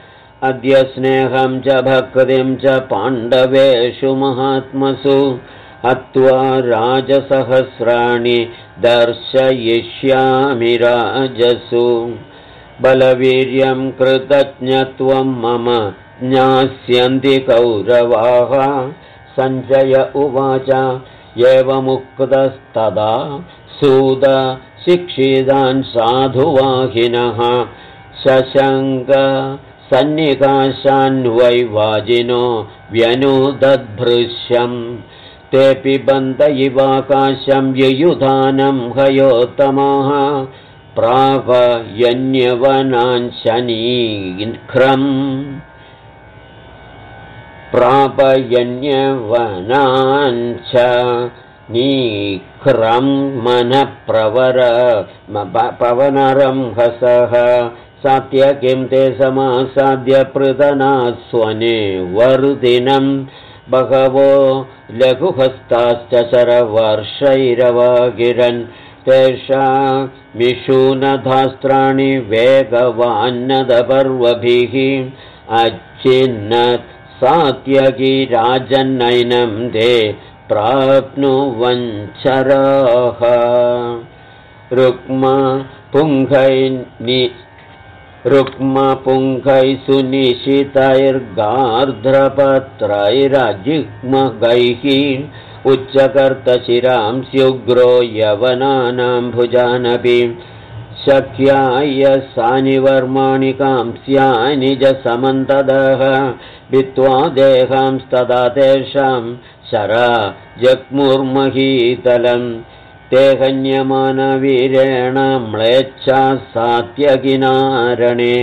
अद्य स्नेहं च भक्तिं च पाण्डवेषु महात्मसु हत्वा राजसहस्राणि दर्शयिष्यामि राजसु बलवीर्यं कृतज्ञत्वं मम ज्ञास्यन्ति कौरवाः सञ्जय उवाच एवमुक्तस्तदा सूत शिक्षितान् साधुवाहिनः शशङ्क सन्निकाशान्वैवाजिनो व्यनुदद्भृश्यम् तेऽपि बन्ध इवाकाशं युयुधानं हयोत्तमः प्रापयन्यवनाञ्च नीक्रं मनःप्रवनरं हसः सात्यकिं ते समासाद्य पृतनास्वने वर्धिनं बहवो लघुहस्ताश्च शरवर्षैरवागिरन् तेषामिषूनधास्त्राणि वेगवान्नदपर्वभिः अच्छिन्नत् सात्यकी राजन्नयनं ते प्राप्नुवञ्चराः रुक्मपुङ्खैः सुनिशितैर्गार्ध्रपत्रैरजिह्मगैः उच्चकर्तशिरां स्युग्रो यवनानां भुजानपि शक्याय सानिवर्माणि कांस्यानि च समन्तदः भित्त्वा देहांस्तदा तेषां शरा जग्मुर्महीतलम् ते हन्यमानवीरेण म्लेच्छा सात्यकिनारणे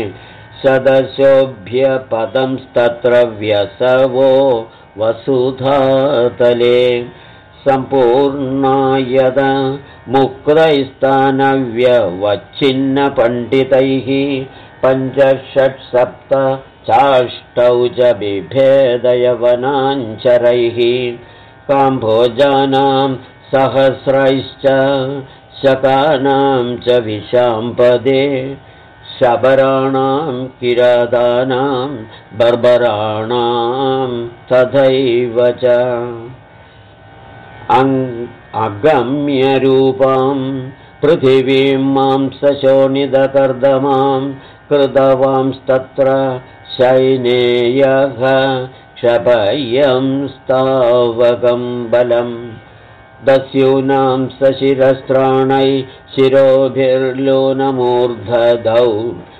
सदशोभ्यपदंस्तत्र व्यसवो वसुधातले सम्पूर्णायद मुक्तैस्तानव्यवच्छिन्नपण्डितैः 5, 6, 7 चाष्टौ च बिभेदयवनाञ्चरैः काम्भोजानां सहस्रैश्च शकानां च विशाम्पदे शबराणां किरातानां बर्बराणां तथैव च अगम्यरूपां पृथिवीं मांसशोणितकर्दमां कृतवांस्तत्र शैनेयः क्षपयं स्थावकं बलम् दस्यूनां सशिरस्त्राणै शिरोभिर्लोनमूर्धदौ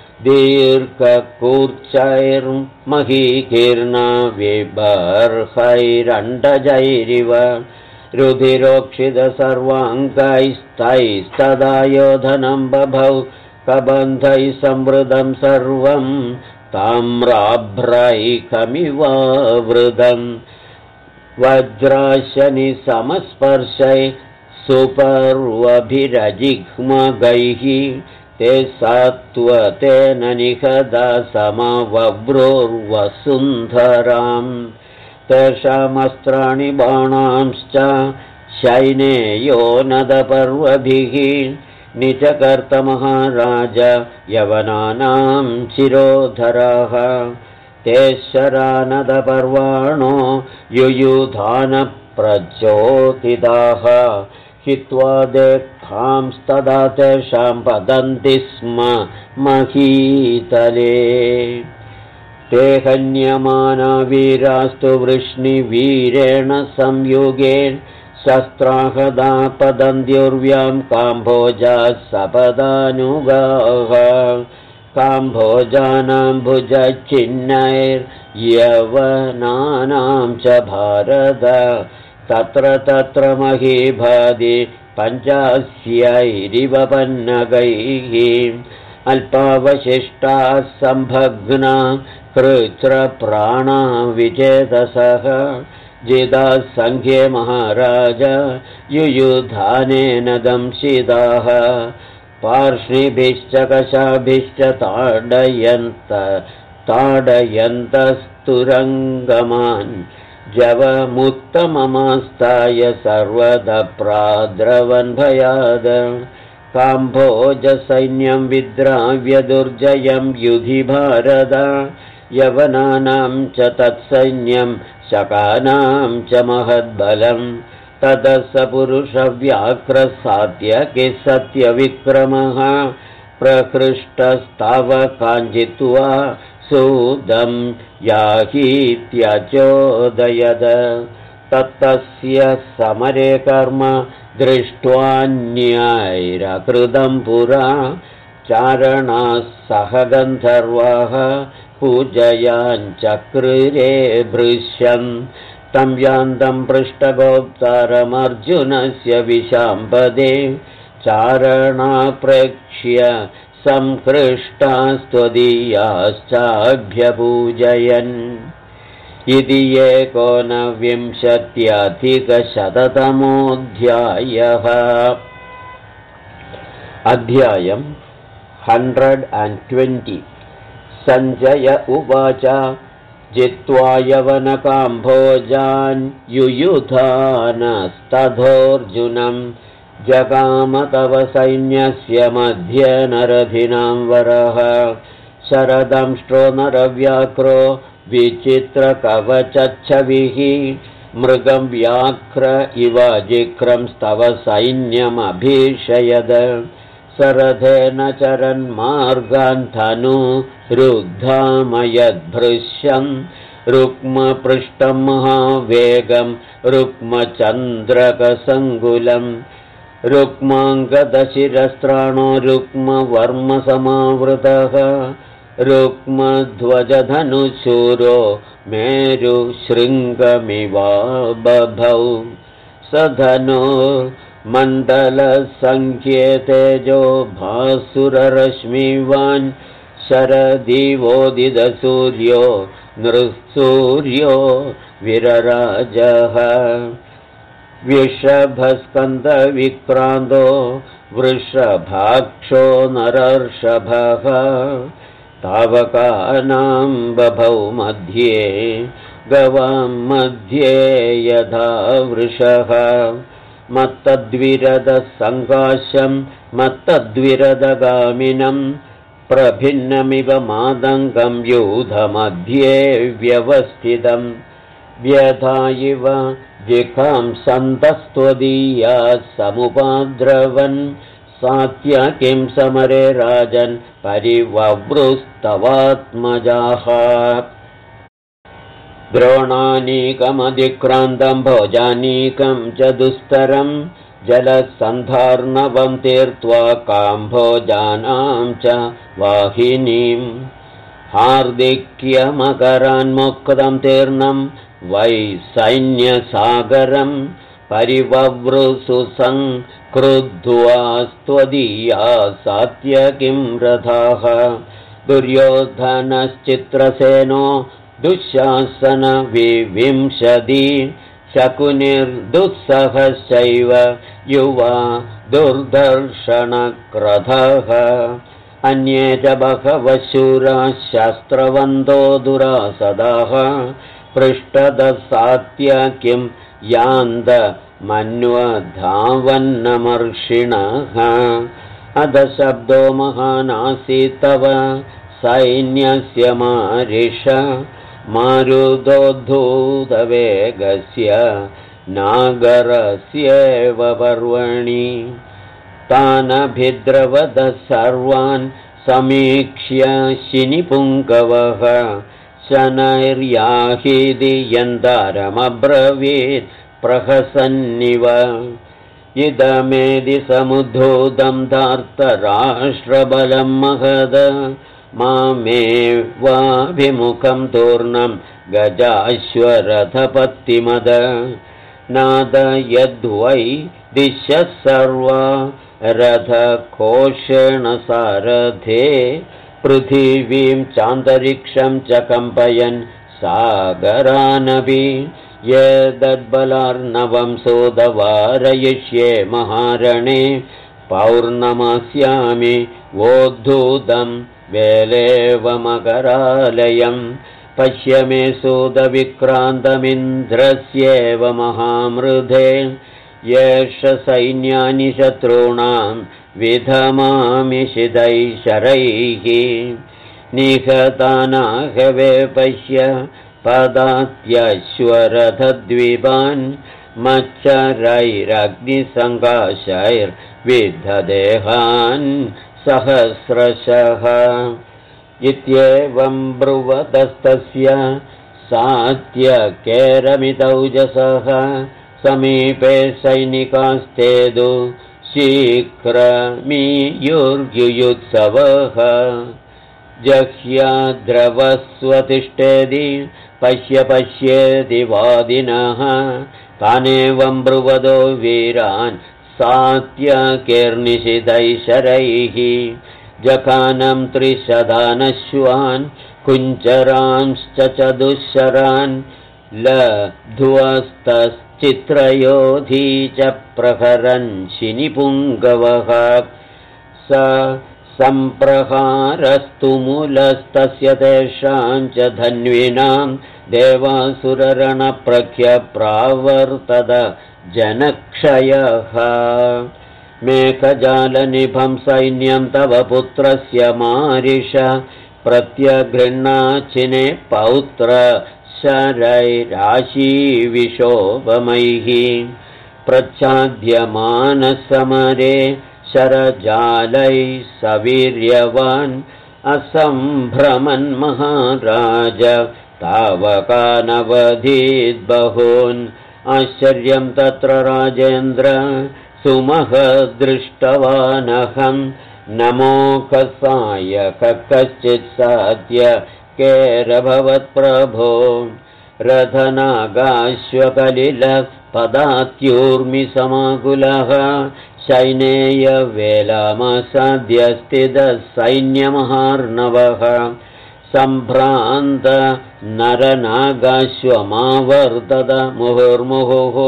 दीर्घकूर्चैर्महीकीर्णा विबर्हैरण्डजैरिव रुधिरोक्षितसर्वाङ्गैस्तैस्तदा योधनं बभौ कबन्धैः संवृतं सर्वं ताम्राभ्रैकमिवावृतम् वज्राशनि समस्पर्शै सुपर्वभिरजिह्मगैः ते सत्त्वतेन निहता समवव्रोर्वसुन्धराम् तेषामस्त्राणि बाणांश्च शैनेयो नदपर्वभिः निचकर्तमहाराज यवनानां शिरोधराः ते शरानदपर्वाणो युयुधानप्रचोदिताः हित्वा देहांस्तदा तेषां पतन्ति स्म महीतले ते हन्यमाना वीरास्तु वृष्णिवीरेण संयुगे शस्त्राहदा पतन्त्युर्व्यां काम्भोजाः सपदानुगाः काम्भोजानां भुजच्छिन्नैर्यवनानां च भारत तत्र तत्र महीभादि पञ्चास्यैरिव पन्नगैः अल्पावशिष्टाः सम्भग्ना कृत्रप्राणा विचेतसः जिताः सङ्ख्ये महाराज युयुधानेन दंशिताः पार्ष्णिभिश्च कशाभिश्च ताडयन्तस्तुरङ्गमान् जवमुत्तममास्ताय सर्वदा प्राद्रवन् भयाद काम्भोजसैन्यं विद्राव्य दुर्जयं युधि भारत यवनानां च तत्सैन्यं शकानां च महद्बलं ततः स पुरुषव्याघ्रः सात्यकिः सत्यविक्रमः प्रहृष्टस्तव काञ्चित्वा सूदं याहीत्यचोदयद तत्तस्य समरे कर्म दृष्ट्वान्यायैरकृतं पुरा चारणाः सह गन्धर्वाः पूजयाञ्चक्रिरे भृश्यन् तं यान्तं पृष्ठगोप्तारमर्जुनस्य विशाम्पदे चारणा प्रेक्ष्य संहृष्टास्त्वदीयाश्चाभ्यपूजयन् इति 19,100-तमोऽध्यायः। अध्यायम् 120। सञ्जय उवाच जित्वा यवनकाम्भोजान् युयुधानस्तथोऽर्जुनं जगाम तव सैन्यस्य मध्ये नरधिनां वरः शरदंष्ट्रो नरव्याघ्रो विचित्रकवचच्छविः मृगं व्याघ्र इव जिघ्रंस्तव सैन्यमभीषयद सरथेन चरन्मार्गान् धनुरुद्धामयद्भृश्यं रुक्मपृष्ठं महावेगं रुक्मचन्द्रकसङ्कुलं रुक्माङ्गदशिरस्त्राणो रुक्मवर्मसमावृतः रुक्मध्वजधनुशूरो मेरुशृङ्गमिवा बभौ सधनुर्मण्डलसङ्ख्येतेजो भासुररश्मिवान् शरदिवोदितसूर्यो नृसूर्यो विरराजः वृषभस्कन्दविक्रान्तो वृषभाक्षो नरर्षभः तावकानां बभौ मध्ये गवां मध्ये यथा वृषः मत्तद्विरदसङ्काशं मत्तद्विरदगामिनं प्रभिन्नमिव मादङ्गं यूधमध्ये व्यवस्थितं व्यथा इव जिघांसन्तस्त्वदीया समुपाद्रवन् सात्यकिं समरे राजन् परिवव्रुस्तवात्मजाः द्रोणानीकमधिक्रान्तं भोजानीकं च दुस्तरं जलसन्धार्णवं तीर्त्वा काम्भोजानां च वाहिनीं हार्दिक्यमकरान्मुक्तं तीर्णं वै सैन्यसागरं परिवव्रुसुसङ्क्रुद्ध्वा स्त्वदीया सात्यकिं रथाः दुर्योधनश्चित्रसेनो दुःशासनविंशति शकुनिर्दुःसहश्चैव युवा दुर्धर्षणक्रथः अन्ये च बहवः शूराः शस्त्रवन्तो दुरासदाः पृष्ठतः सात्यकिं यान्त मन्वधावन्नमर्षिणः अधशब्दो महानासीत् तव सैन्यस्य मारिष मारुतोद्धूतवेगस्य नागरस्येव पर्वणि तानभिद्रवदः सर्वान् समीक्ष्य शिनिपुङ्गवः शनैर्याहीति यन्तारमब्रवीत् प्रहसन्निव इदमेदि समुद्धूतं धार्तराष्ट्रबलं महद मामेवाभिमुखं तूर्णं गजाश्वरथपत्तिमद नादयद्वै दिशः सर्वा रथकोषणसारथे पृथिवीं चान्तरिक्षं च कम्पयन् सागरानपि यदद्बलार्णवं सोदवारयिष्ये महारणे पौर्णमास्यामि वोद्धूतं वेलेवमकरालयं पश्य मे सूदविक्रान्तमिन्द्रस्येव महामृधे येष सैन्यानि शत्रूणां विधमामि शिदैशरैः निहतानाहवे पश्य पदात्यश्वरथद्विपान् मच्चरैरग्निसङ्काशैर्विद्धदेहान् सहस्रशः इत्येवं ब्रुवतस्तस्य सात्यकेरमितौजसः समीपे सैनिकास्तेदु शीघ्रमीयुर्युयुत्सवः जह्याद्रवस्वतिष्ठेदि पश्येति वादिनः तानेवं ब्रुवदो वीरान् सात्यकेर्निशितैशरैः जकानं 300 कुञ्चरांश्च चतुश्शरान् लब्ध्वस्तश्चित्रयोधी च प्रहरन् शिनिपुङ्गवः स सम्प्रहारस्तु मूलस्तस्य तेषां च धन्विनां देवासुररणप्रख्यप्रावर्तत जनक्षयः मेघजालनिभं सैन्यं तव पुत्रस्य मारिष प्रत्यगृह्णाचिने पौत्र शरैराशीविशोभमैः प्रच्छाद्यमानसमरे शरजालै सवीर्यवान् असम्भ्रमन् महाराज तावकानवधीद्बहून् आश्चर्यं तत्र राजेन्द्र सुमहदृष्टवानहं नमोकसायक कश्चित् सात्यकेरभवत्प्रभो रथनागाश्वकलिलपदात्यूर्मिसमाकुलः शैनेयवेलामसाद्यस्थितः सैन्यमहार्णवः सम्भ्रान्त नरनागाश्वमावर्तत मुहुर्मुहुः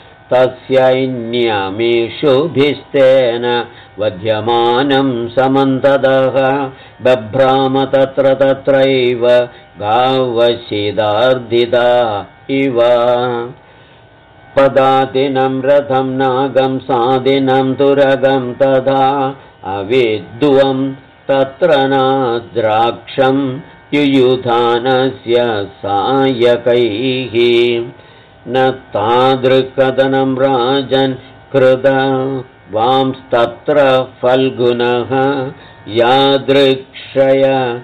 तस्यैन्यमीषुभिस्तेन वध्यमानं समन्ततः बभ्राम तत्रैव गावशिदार्दिता इव पदातिनं रथं नागं सादिनं तुरगं तथा अविद्वं तत्र नाद्राक्षं युयुधानस्य सायकैः न तादृक्कदनं राजन् कृत वांस्तत्र फल्गुनः यादृक्षय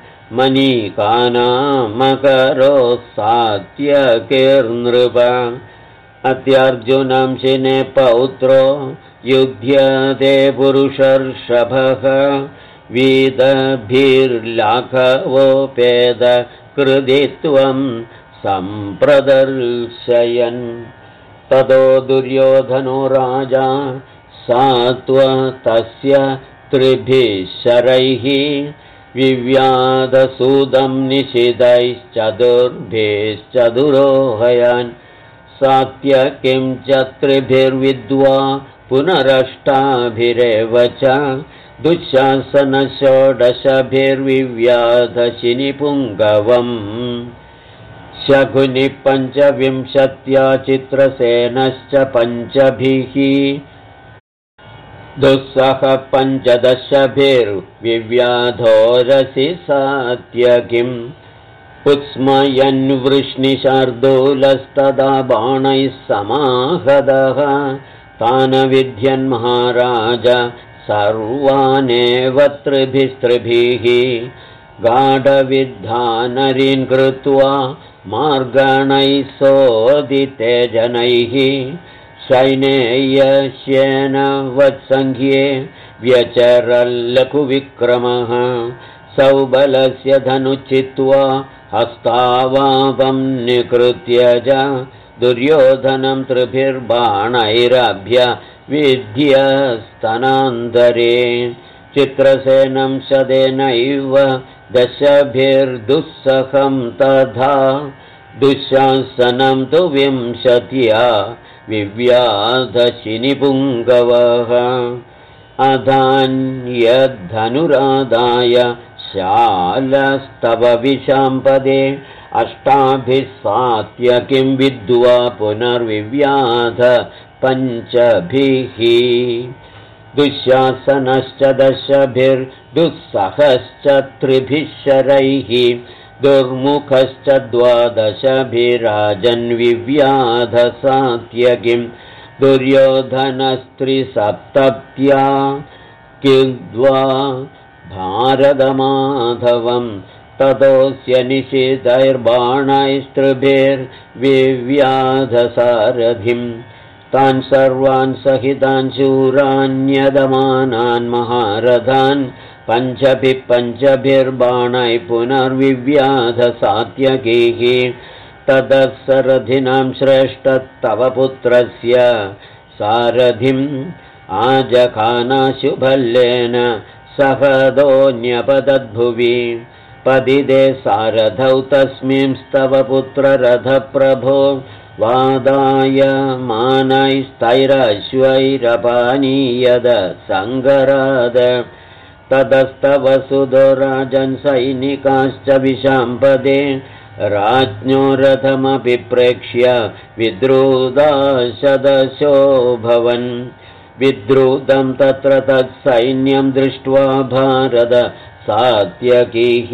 मनीकानामकरो सात्यकेर्नृप अत्यर्जुनं शिने पौत्रो युध्यते पुरुषर्षभः वीदभिर्लाघवोपेद कृदित्वं सम्प्रदर्शयन् ततो दुर्योधनो राजा सात्वतस्य 3 शरैः विव्याधसूदं निशितैश्चतुर्भिश्चतुरोहयान् सात्यकिं च 3 पुनरष्टाभिरेव च दुःशासनषोडशभिर्विव्याधशिनिपुङ्गवम् शकुनि 25 चित्रसेनश्च 5 दुःसह 15 सात्यकिम् उत्स्मयन् वृष्णिशार्दूलस्तदा बाणैः समाहदः तान विध्यन् महाराज सर्वानेव 3 गाढविद्धानरीन् कृत्वा मार्गणैः सोदितेजनैः शैनेयस्येन वत्सङ्ख्ये व्यचरल्लघुविक्रमः सौबलस्य धनुच्चित्वा हस्तावापं निकृत्य च दुर्योधनं 3 बाणैरभ्य विध्यस्तनान्तरे चित्रसेनं शतेनैव 10 तथा दुःशासनं तु 20 विव्याधशिनिपुङ्गवः अधान्यद्धनुरादाय शालस्तव विशाम्पदे 8 सात्यकिं विद्वा पुनर्विव्याध 5 दुःशासनश्च 10 दुःसहश्च 3 शरैः दुर्मुखश्च 12 दुर्योधनस्त्रिसप्तत्या किद्वा भारतमाधवम् ततोऽस्य निशितैर्बाणैस्त्रिभिर्विव्याधसारथिम् तान् सर्वान् सहितान् शूरान्यदमानान् महारथान् पञ्चभिर्बाणैः पुनर्विव्याधसात्यकीः ततः सरथिनां श्रेष्ठस्तव पुत्रस्य सारथिम् आजखानाशुभल्लेन सहदोऽन्यपतद्भुवि पतिते सारथौ तस्मिंस्तव पुत्ररथप्रभो वादाय मानैस्तैरश्वैरपानीयद सङ्गराद ततस्तव सुतो राजन् सैनिकाश्च विशाम्पदे राज्ञो रथमपि प्रेक्ष्य विद्रुताशदशोऽभवन् विद्रुतं तत्र तत्सैन्यं दृष्ट्वा भारत सात्यकीः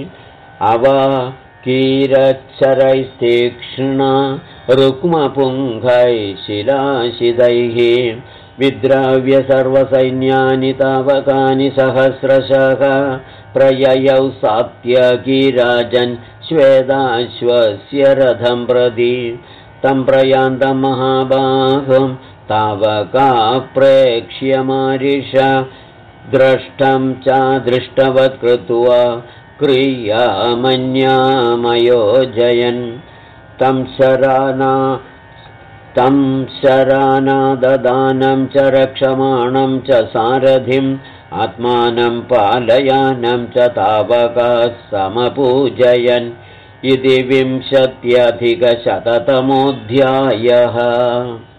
अवाकीरच्छरैस्तीक्ष्णा रुक्मपुङ्खैः शिलाशिदैः विद्राव्य सर्वसैन्यानि तावकानि सहस्रशः प्रययौ सात्यकी राजन् श्वेताश्वस्य रथं प्रति तं प्रयान्तं महाबाहुं तावका प्रेक्ष्य मारिष द्रष्टं च दृष्टवत् कृत्वा क्रियामन्यामयोजयन् तं शरानाददानं च रक्षमाणं च सारथिम् आत्मानं पालयानं च तावकाः समपूजयन् इति 20अधिकशततमोऽध्यायः।